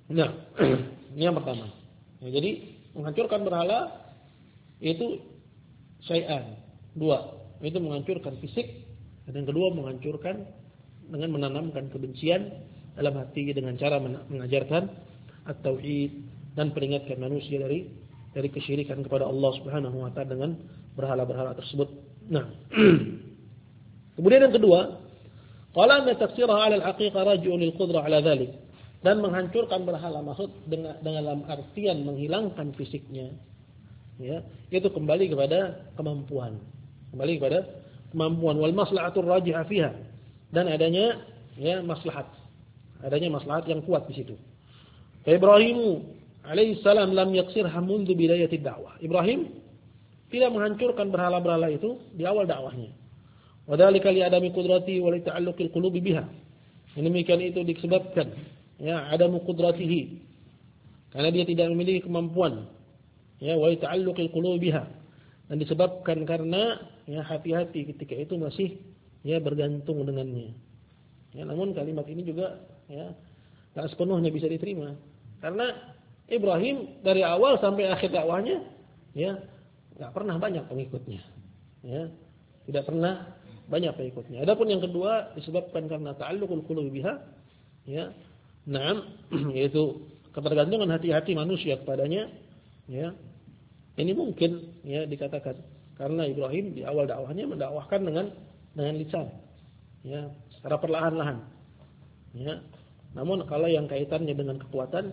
Nah, ini yang pertama. Ya, jadi menghancurkan berhala itu syai'an. Dua, itu menghancurkan fisik, dan yang kedua menghancurkan dengan menanamkan kebencian dalam hati dengan cara mengajarkan at-tauhid dan peringatkan manusia dari kesyirikan kepada Allah Subhanahu wa taala dengan berhala-berhala tersebut. Nah, kemudian yang kedua, qala anna tafsiraha 'ala al-haqiqah raji'un lil qudrah 'ala dhalik. Dan menghancurkan berhala maksud dengan dalam artian menghilangkan fisiknya, ya, itu kembali kepada kemampuan. Kembali kepada kemampuan wal maslahatur rajihah fiha, dan adanya ya maslahat. Adanya maslahat yang kuat di situ. Ibrahim alaihi salam lam yaksirha mundu bidayatid dakwah. Ibrahim tidak menghancurkan berhala-berhala itu di awal dakwahnya. Wa dzalika li adami qudrati wa li ta'alluqil qulubi biha. Demikian itu disebabkan ya adamu qudratihi, karena dia tidak memiliki kemampuan, ya, wa li ta'alluqil qulubi biha, dan disebabkan karena ya hati-hati ketika itu masih ya bergantung dengannya. Ya, namun kalimat ini juga ya tak sepenuhnya bisa diterima, karena Ibrahim dari awal sampai akhir dakwahnya ya enggak pernah banyak pengikutnya. Ya, tidak pernah banyak pengikutnya. Adapun yang kedua disebabkan karena ta'alluqul qulubi biha, ya. Naam, yaitu ketergantungan hati-hati manusia kepadanya, ya. Ini mungkin ya dikatakan karena Ibrahim di awal dakwahnya mendakwahkan dengan lisan, ya, secara perlahan-lahan, ya. Namun kalau yang kaitannya dengan kekuatan,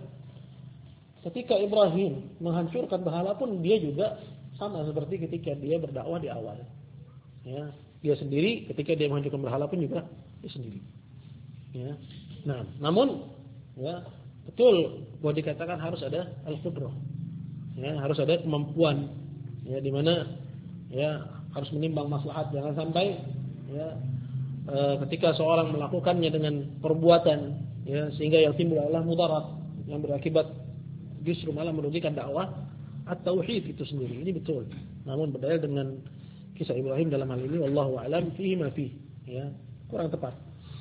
ketika Ibrahim menghancurkan berhala pun dia juga sama seperti ketika dia berdakwah di awal, ya. Dia sendiri ketika dia menghancurkan berhala pun juga dia sendiri, ya. Nah, namun ya betul bahwa dikatakan harus ada al-qudrah. Ya, harus ada kemampuan, ya, di mana ya harus menimbang maslahat, jangan sampai ya ketika seorang melakukannya dengan perbuatan ya sehingga yang timbul adalah mudarat yang berakibat justru malah merugikan dakwah at-tauhid itu sendiri. Ini betul. Namun berdalil dengan kisah Ibrahim dalam hal ini wallahu a'lam fihi ma fihi, ya, kurang tepat.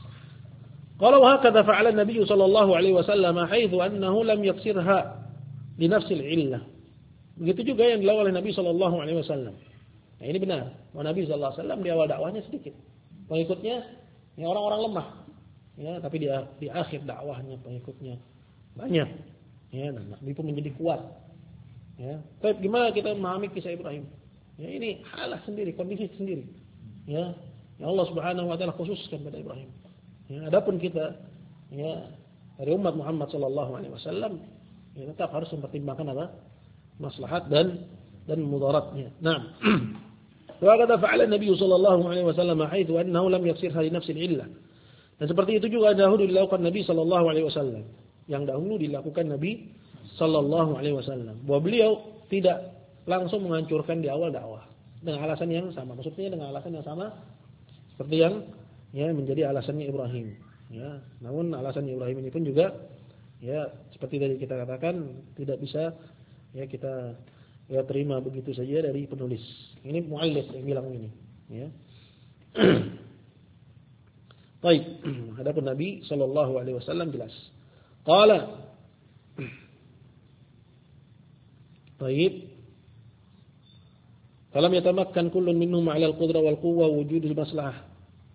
Qala wa hakadha fa'ala an-nabiy sallallahu alaihi wasallam haitsu annahu lam yaksirha li nafsi al-illah. Begitu juga yang dilakukan oleh Nabi sallallahu alaihi wasallam. Nah, ini benar. Bahwa Nabi sallallahu alaihi wasallam di awal dakwahnya sedikit. Pengikutnya ya orang-orang lemah. Ya, tapi di akhir dakwahnya pengikutnya banyak. Ya, dan Nabi pun menjadi kuat. Ya. Tapi gimana kita memahami kisah Ibrahim? Ya, ini halah sendiri, kondisi sendiri. Ya, yang Allah Subhanahu wa taala khususkan pada Ibrahim. Ya, adapun kita ya dari umat Muhammad sallallahu alaihi wasallam ya tetap harus mempertimbangkan apa? Maslahat dan mudaratnya. Naam. Wa qad fa'ala Nabi sallallahu alaihi wasallam haitsu annahu lam yaksirha li nafsi al-illah. Dan seperti itu juga dahulu dilakukan Nabi sallallahu alaihi wasallam. Yang dahulu dilakukan Nabi sallallahu alaihi wasallam. Bahwa beliau tidak langsung menghancurkan di awal dakwah dengan alasan yang sama. Maksudnya dengan alasan yang sama seperti yang ya menjadi alasannya Ibrahim, ya. Namun alasan Ibrahim ini pun juga ya seperti tadi kita katakan tidak bisa ya kita ya terima begitu saja dari penulis. Ini muallif yang bilang ini, ya. Baik, adapun Nabi sallallahu alaihi wasallam jelas. Qala Baik. Falam yatamakkan kullun minhum 'ala al-qudrah wal quwwah wujud al-maslahah.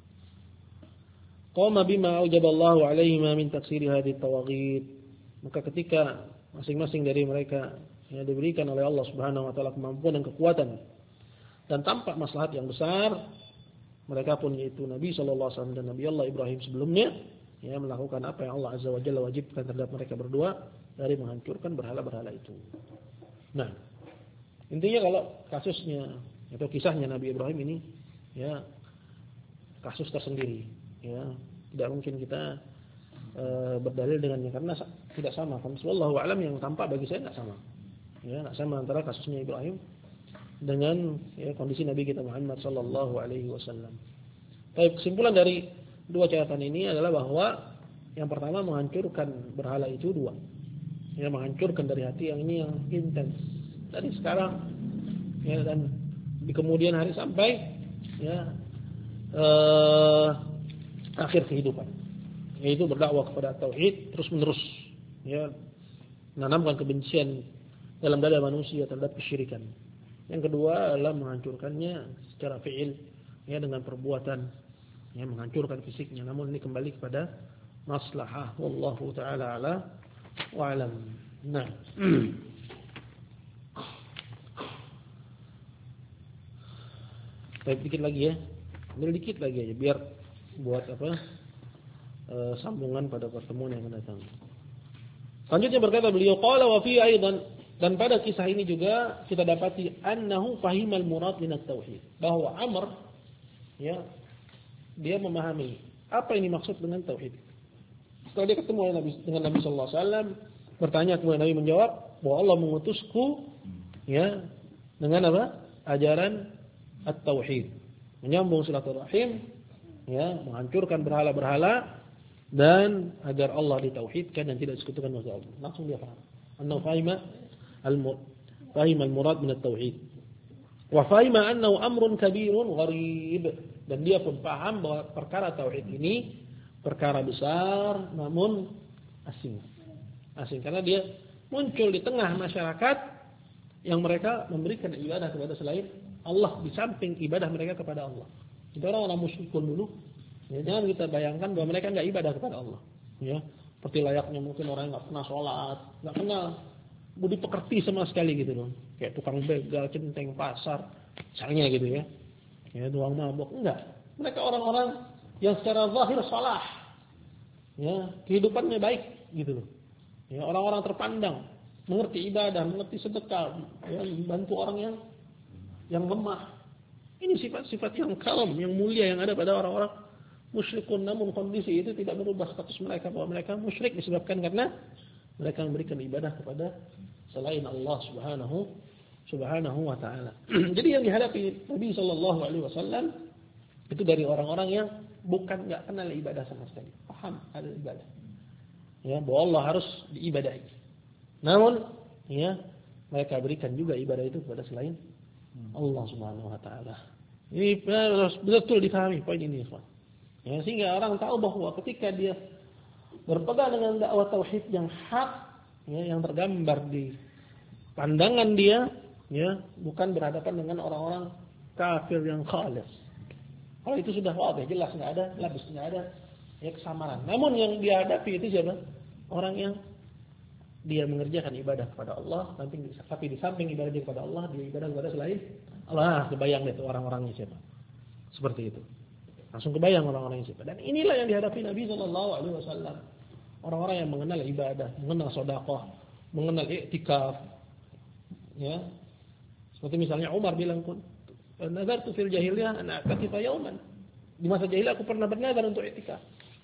Qama bima aujaballahu alaihima min taksiri hadhihi at-tawaghid. Maka ketika masing-masing dari mereka yang diberikan oleh Allah Subhanahu wa taala kemampuan dan kekuatan dan tampak maslahat yang besar, mereka pun yaitu Nabi sallallahu alaihi wasallam dan Nabi Allah Ibrahim sebelumnya ya melakukan apa yang Allah Azza wa Jalla wajibkan terhadap mereka berdua dari menghancurkan berhala-berhala itu. Nah, intinya kalau kasusnya atau kisahnya Nabi Ibrahim ini ya kasus tersendiri, ya tidak mungkin kita berdalil dengannya karena tidak sama. Wallahu a'lam, yang tampak bagi saya tidak sama. Ya, tidak sama antara kasusnya Ibrahim dengan ya, kondisi Nabi kita Muhammad sallallahu alaihi wasallam. Baik, kesimpulan dari dua catatan ini adalah bahwa yang pertama menghancurkan berhala itu dua. Ya, menghancurkan dari hati yang ini yang intens. Dari sekarang ya dan di kemudian hari sampai ya akhir kehidupan, yaitu berdakwah kepada tauhid terus menerus ya menanamkan kebencian dalam dada manusia terhadap kesyirikan. Yang kedua adalah menghancurkannya secara fi'il, ya, dengan perbuatan, ya, menghancurkan fisiknya. Namun ini kembali kepada maslahah. Wallahu taala ala wa alam. Nah. Baik, dikit lagi ya. Ambil dikit lagi aja biar buat sambungan pada pertemuan yang akan datang. Selanjutnya berkata beliau, qala wa fi aidan, dan pada kisah ini juga kita dapati annahu fahimal murad min at-tauhid, bahwa Amr, ya, dia memahami apa ini maksud dengan tauhid. Setelah dia ketemu dengan Nabi sallallahu alaihi wasallam, bertanya, kemudian Nabi menjawab bahwa Allah mengutusku, ya, dengan apa? Ajaran at-tauhid, menyambung silaturahim, ya, menghancurkan berhala-berhala, dan agar Allah ditauhidkan dan tidak disekutukan dengan Allah. Langsung dia paham. Annahu fahima al-murad min at-tauhid. Wa fahima annahu amrun kabirun gharib, dan dia pun paham bahwa perkara tauhid ini perkara besar namun asing. Asing karena dia muncul di tengah masyarakat yang mereka memberikan ibadah kepada selain Allah di samping ibadah mereka kepada Allah. Itu orang-orang musyrikun dulu. Ya, jangan kita bayangkan bahwa mereka enggak ibadah kepada Allah. Ya, seperti layaknya mungkin orang yang enggak pernah sholat, enggak kenal budi pekerti sama sekali gitu loh. Kayak tukang begal, centeng pasar, misalnya gitu ya. Ya, tukang mabok, enggak. Mereka orang-orang yang secara zahir salah. Ya, kehidupannya baik gitu loh. Ya, orang-orang terpandang, mengerti ibadah, mengerti sedekah, ya, membantu orang yang lemah. Ini sifat-sifat yang kalam, yang mulia yang ada pada orang-orang musyrikun, namun kondisi itu tidak merubah status mereka bahwa mereka musyrik disebabkan karena mereka memberikan ibadah kepada selain Allah Subhanahu wa taala. Jadi yang dihadapi Nabi sallallahu alaihi wasallam itu dari orang-orang yang bukan enggak kenal ibadah sama sekali. Paham ada ibadah. Ya, bahwa Allah harus diibadahi. Namun, ya, mereka berikan juga ibadah itu kepada selain Allah Subhanahu wa taala. Ini betul difahami poin ini, ikhwan. Ya, sehingga orang tahu bahwa ketika dia berpegang dengan dakwah tauhid yang hak, ya, yang tergambar di pandangan dia, ya, bukan berhadapan dengan orang-orang kafir yang khalis. Kalau itu sudah wadah, jelas enggak ada labis, enggak ada, ya, kesamaran. Namun yang dihadapi itu siapa? Orang yang dia mengerjakan ibadah kepada Allah, tapi di samping ibadah kepada Allah, dia ibadah kepada selain Allah. Kebayang deh itu orang-orangnya siapa? Seperti itu. Langsung kebayang orang-orang yang siapa. Dan inilah yang dihadapi Nabi sallallahu alaihi wasallam. Orang-orang yang mengenal ibadah, mengenal sedekah, mengenal iktikaf. Ya. Seperti misalnya Umar bilang, "Nazartu fil jahiliyah an a'takifa yauman." Di masa jahiliyah aku pernah bernazar untuk iktikaf.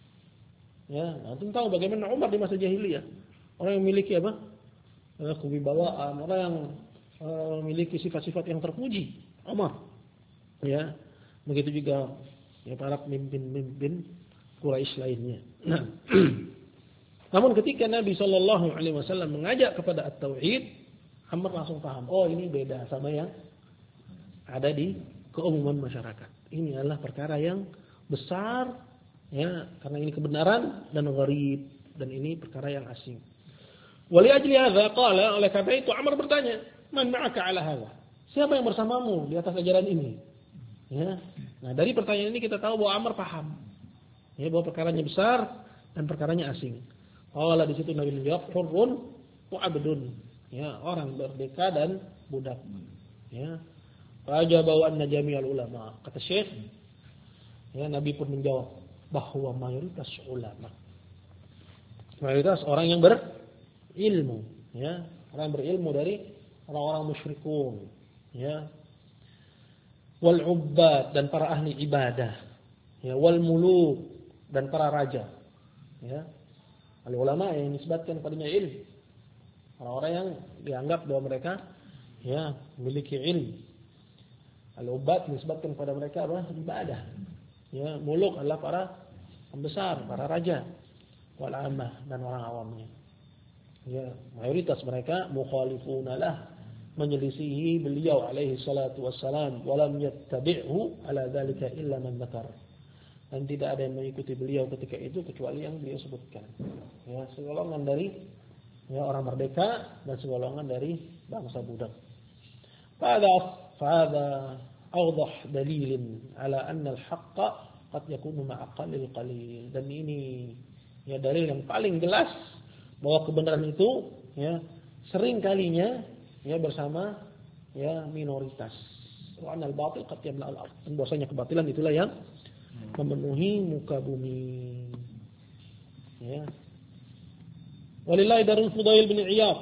Ya, antum tahu bagaimana Umar di masa jahiliyah. Orang yang memiliki apa? Kewibawaan, orang yang memiliki sifat-sifat yang terpuji. Umar. Ya. Begitu juga ya para pemimpin-pemimpin Quraisy lainnya. Nah. Namun ketika Nabi sallallahu alaihi wasallam mengajak kepada at-tauhid, Amr langsung paham, oh ini beda sama yang ada di keumuman masyarakat. Ini adalah perkara yang besar, ya, karena ini kebenaran, dan gharib, dan ini perkara yang asing. Wali ajli hadza qala, oleh karena itu Amr bertanya, "Man ma'aka 'ala hadza?" Siapa yang bersamamu di atas ajaran ini? Ya. Nah, dari pertanyaan ini kita tahu bahwa Amr paham, ya, bahwa perkaranya besar dan perkaranya asing. Qala, di situ Nabi menjawab, "Hurrun wa 'abdun." Ya, orang merdeka dan budak. Ya. Fajabu anna jami'al ulama. Kata Syekh, ya, Nabi pun menjawab bahwa mayoritas ulama, mayoritas orang yang berilmu, ya, orang yang berilmu dari orang-orang musyrikun, ya, wal ubbad, dan para ahli ibadah, ya, wal muluk, dan para raja, ya. Al ulama yang disebutkan padanya ilmu, orang-orang yang dianggap bahwa mereka, ya, memiliki ilmu. Al ubbad disebutkan pada mereka apa? Ibadah. Ya, muluk adalah para pembesar, para raja, wal ammah, dan orang awamnya. Ya, mayoritas mereka mukhalifuna lah, menyelisihi beliau alaihi salatu wassalam, walam yattabi'hu ala dzalika illa man dzakar. Dan tidak ada yang mengikuti beliau ketika itu kecuali yang beliau sebutkan. Ya, segolongan dari ya orang merdeka dan segolongan dari bangsa budak. Fahada awdah dalilin ala anna al-haqqa qad yakunu ma'a qalil qalil. Dan ini ya dalil yang paling jelas bahwa kebenaran itu ya sering kalinya ya bersama ya minoritas. Wa anal batil qad yamla al-ard. Dan bahwasanya kebatilan itulah yang memenuhi muka bumi. Ya. Walillahi darul Fudail bin Iyad.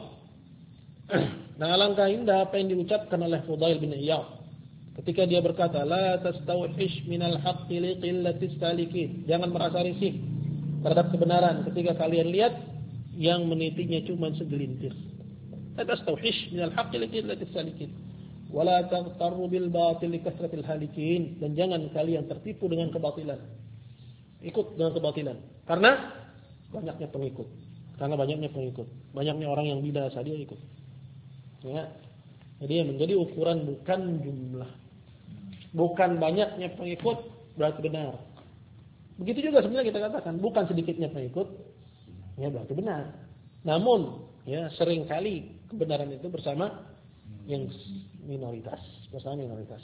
Nah, alangkah indah apa yang diucapkan oleh Fudail bin Iyad ketika dia berkata, la tastawhish minal haqqi liqillatis salikin. Jangan merasa risih terhadap kebenaran ketika kalian lihat yang menitinya cuma segelintir. La tastawhish minal haqqi liqillatis salikin. Wala taghtarru bil batil likasratil halikin. Dan jangan kalian tertipu dengan kebatilan. Ikut dengan kebatilan. Karena banyaknya pengikut. Banyaknya orang yang bidah dia ikut. Ya. Jadi yang menjadi ukuran bukan jumlah. Bukan banyaknya pengikut berarti benar. Begitu juga sebenarnya kita katakan, bukan sedikitnya pengikut ya berarti benar. Namun ya seringkali kebenaran itu bersama yang minoritas, bersama minoritas.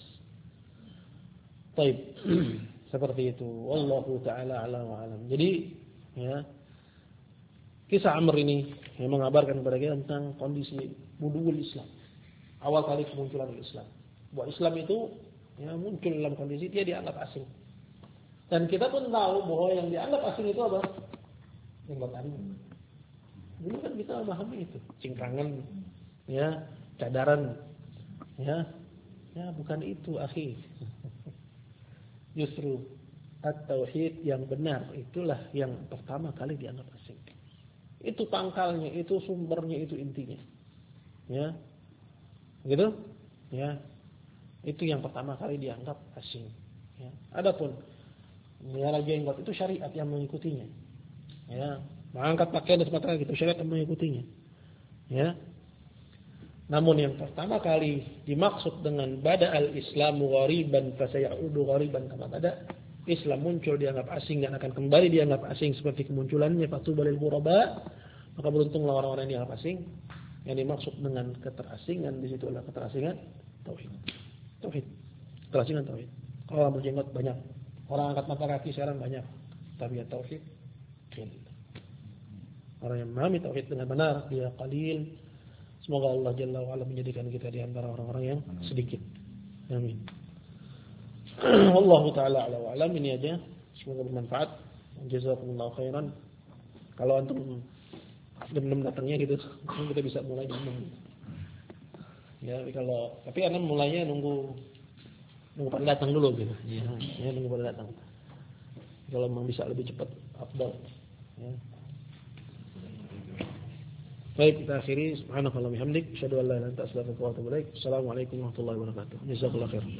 Baik. Seperti itu. Wallahu taala alam. Jadi ya kisah Amr ini yang mengabarkan kepada kita tentang kondisi budul Islam. Awal kali kemunculan Islam. Bahwa Islam itu ya muncul dalam kondisi dia dianggap asing. Dan kita pun tahu bahwa yang dianggap asing itu apa? Yang bertani. Dulu kan kita memahami itu, cingkrangan, ya, cadaran, ya bukan itu, akhi. Justru at-tauhid yang benar itulah yang pertama kali dianggap asing. Itu pangkalnya, itu sumbernya, itu intinya. Ya. Gitu? Ya. Itu yang pertama kali dianggap asing. Ya. Adapun melihara jenggot itu syariat yang mengikutinya. Ya. Mengangkat pakaian dan semacamnya itu syariat yang mengikutinya. Ya. Namun yang pertama kali dimaksud dengan bada'al Islamu ghariban fasayaudu ghariban kama bada. Islam muncul dianggap asing dan akan kembali dianggap asing seperti kemunculannya fatubalil ghuraba, maka beruntunglah orang-orang yang dianggap asing. Yang dimaksud dengan keterasingan di situ adalah keterasingan tauhid. Keterasingan tauhid. Orang berjenggot banyak, orang angkat mata kaki sekarang banyak, tapi ya tauhid qalil. Orang yang memahami tauhid dengan benar dia qalil. Semoga Allah Jalla wa Ala menjadikan kita di antara orang-orang yang sedikit. Amin. Wallahu taala ala wa alam. Ini aja, semoga bermanfaat. Jazakumullahu khairan. Kalau antum belum datangnya gitu, kita bisa mulai jam 6. Ya, tapi antum mulainya nunggu pada datang dulu gitu. Ya, nunggu pada datang. Kalau memang bisa lebih cepat afdal. Ya. Baik, kita akhiri. Subhanakallahumma hamdik, asyhadu an la ilaha illa anta astaghfiruka wa atubu ilaik. Assalamualaikum warahmatullahi wabarakatuh. Jazakallahu khairan.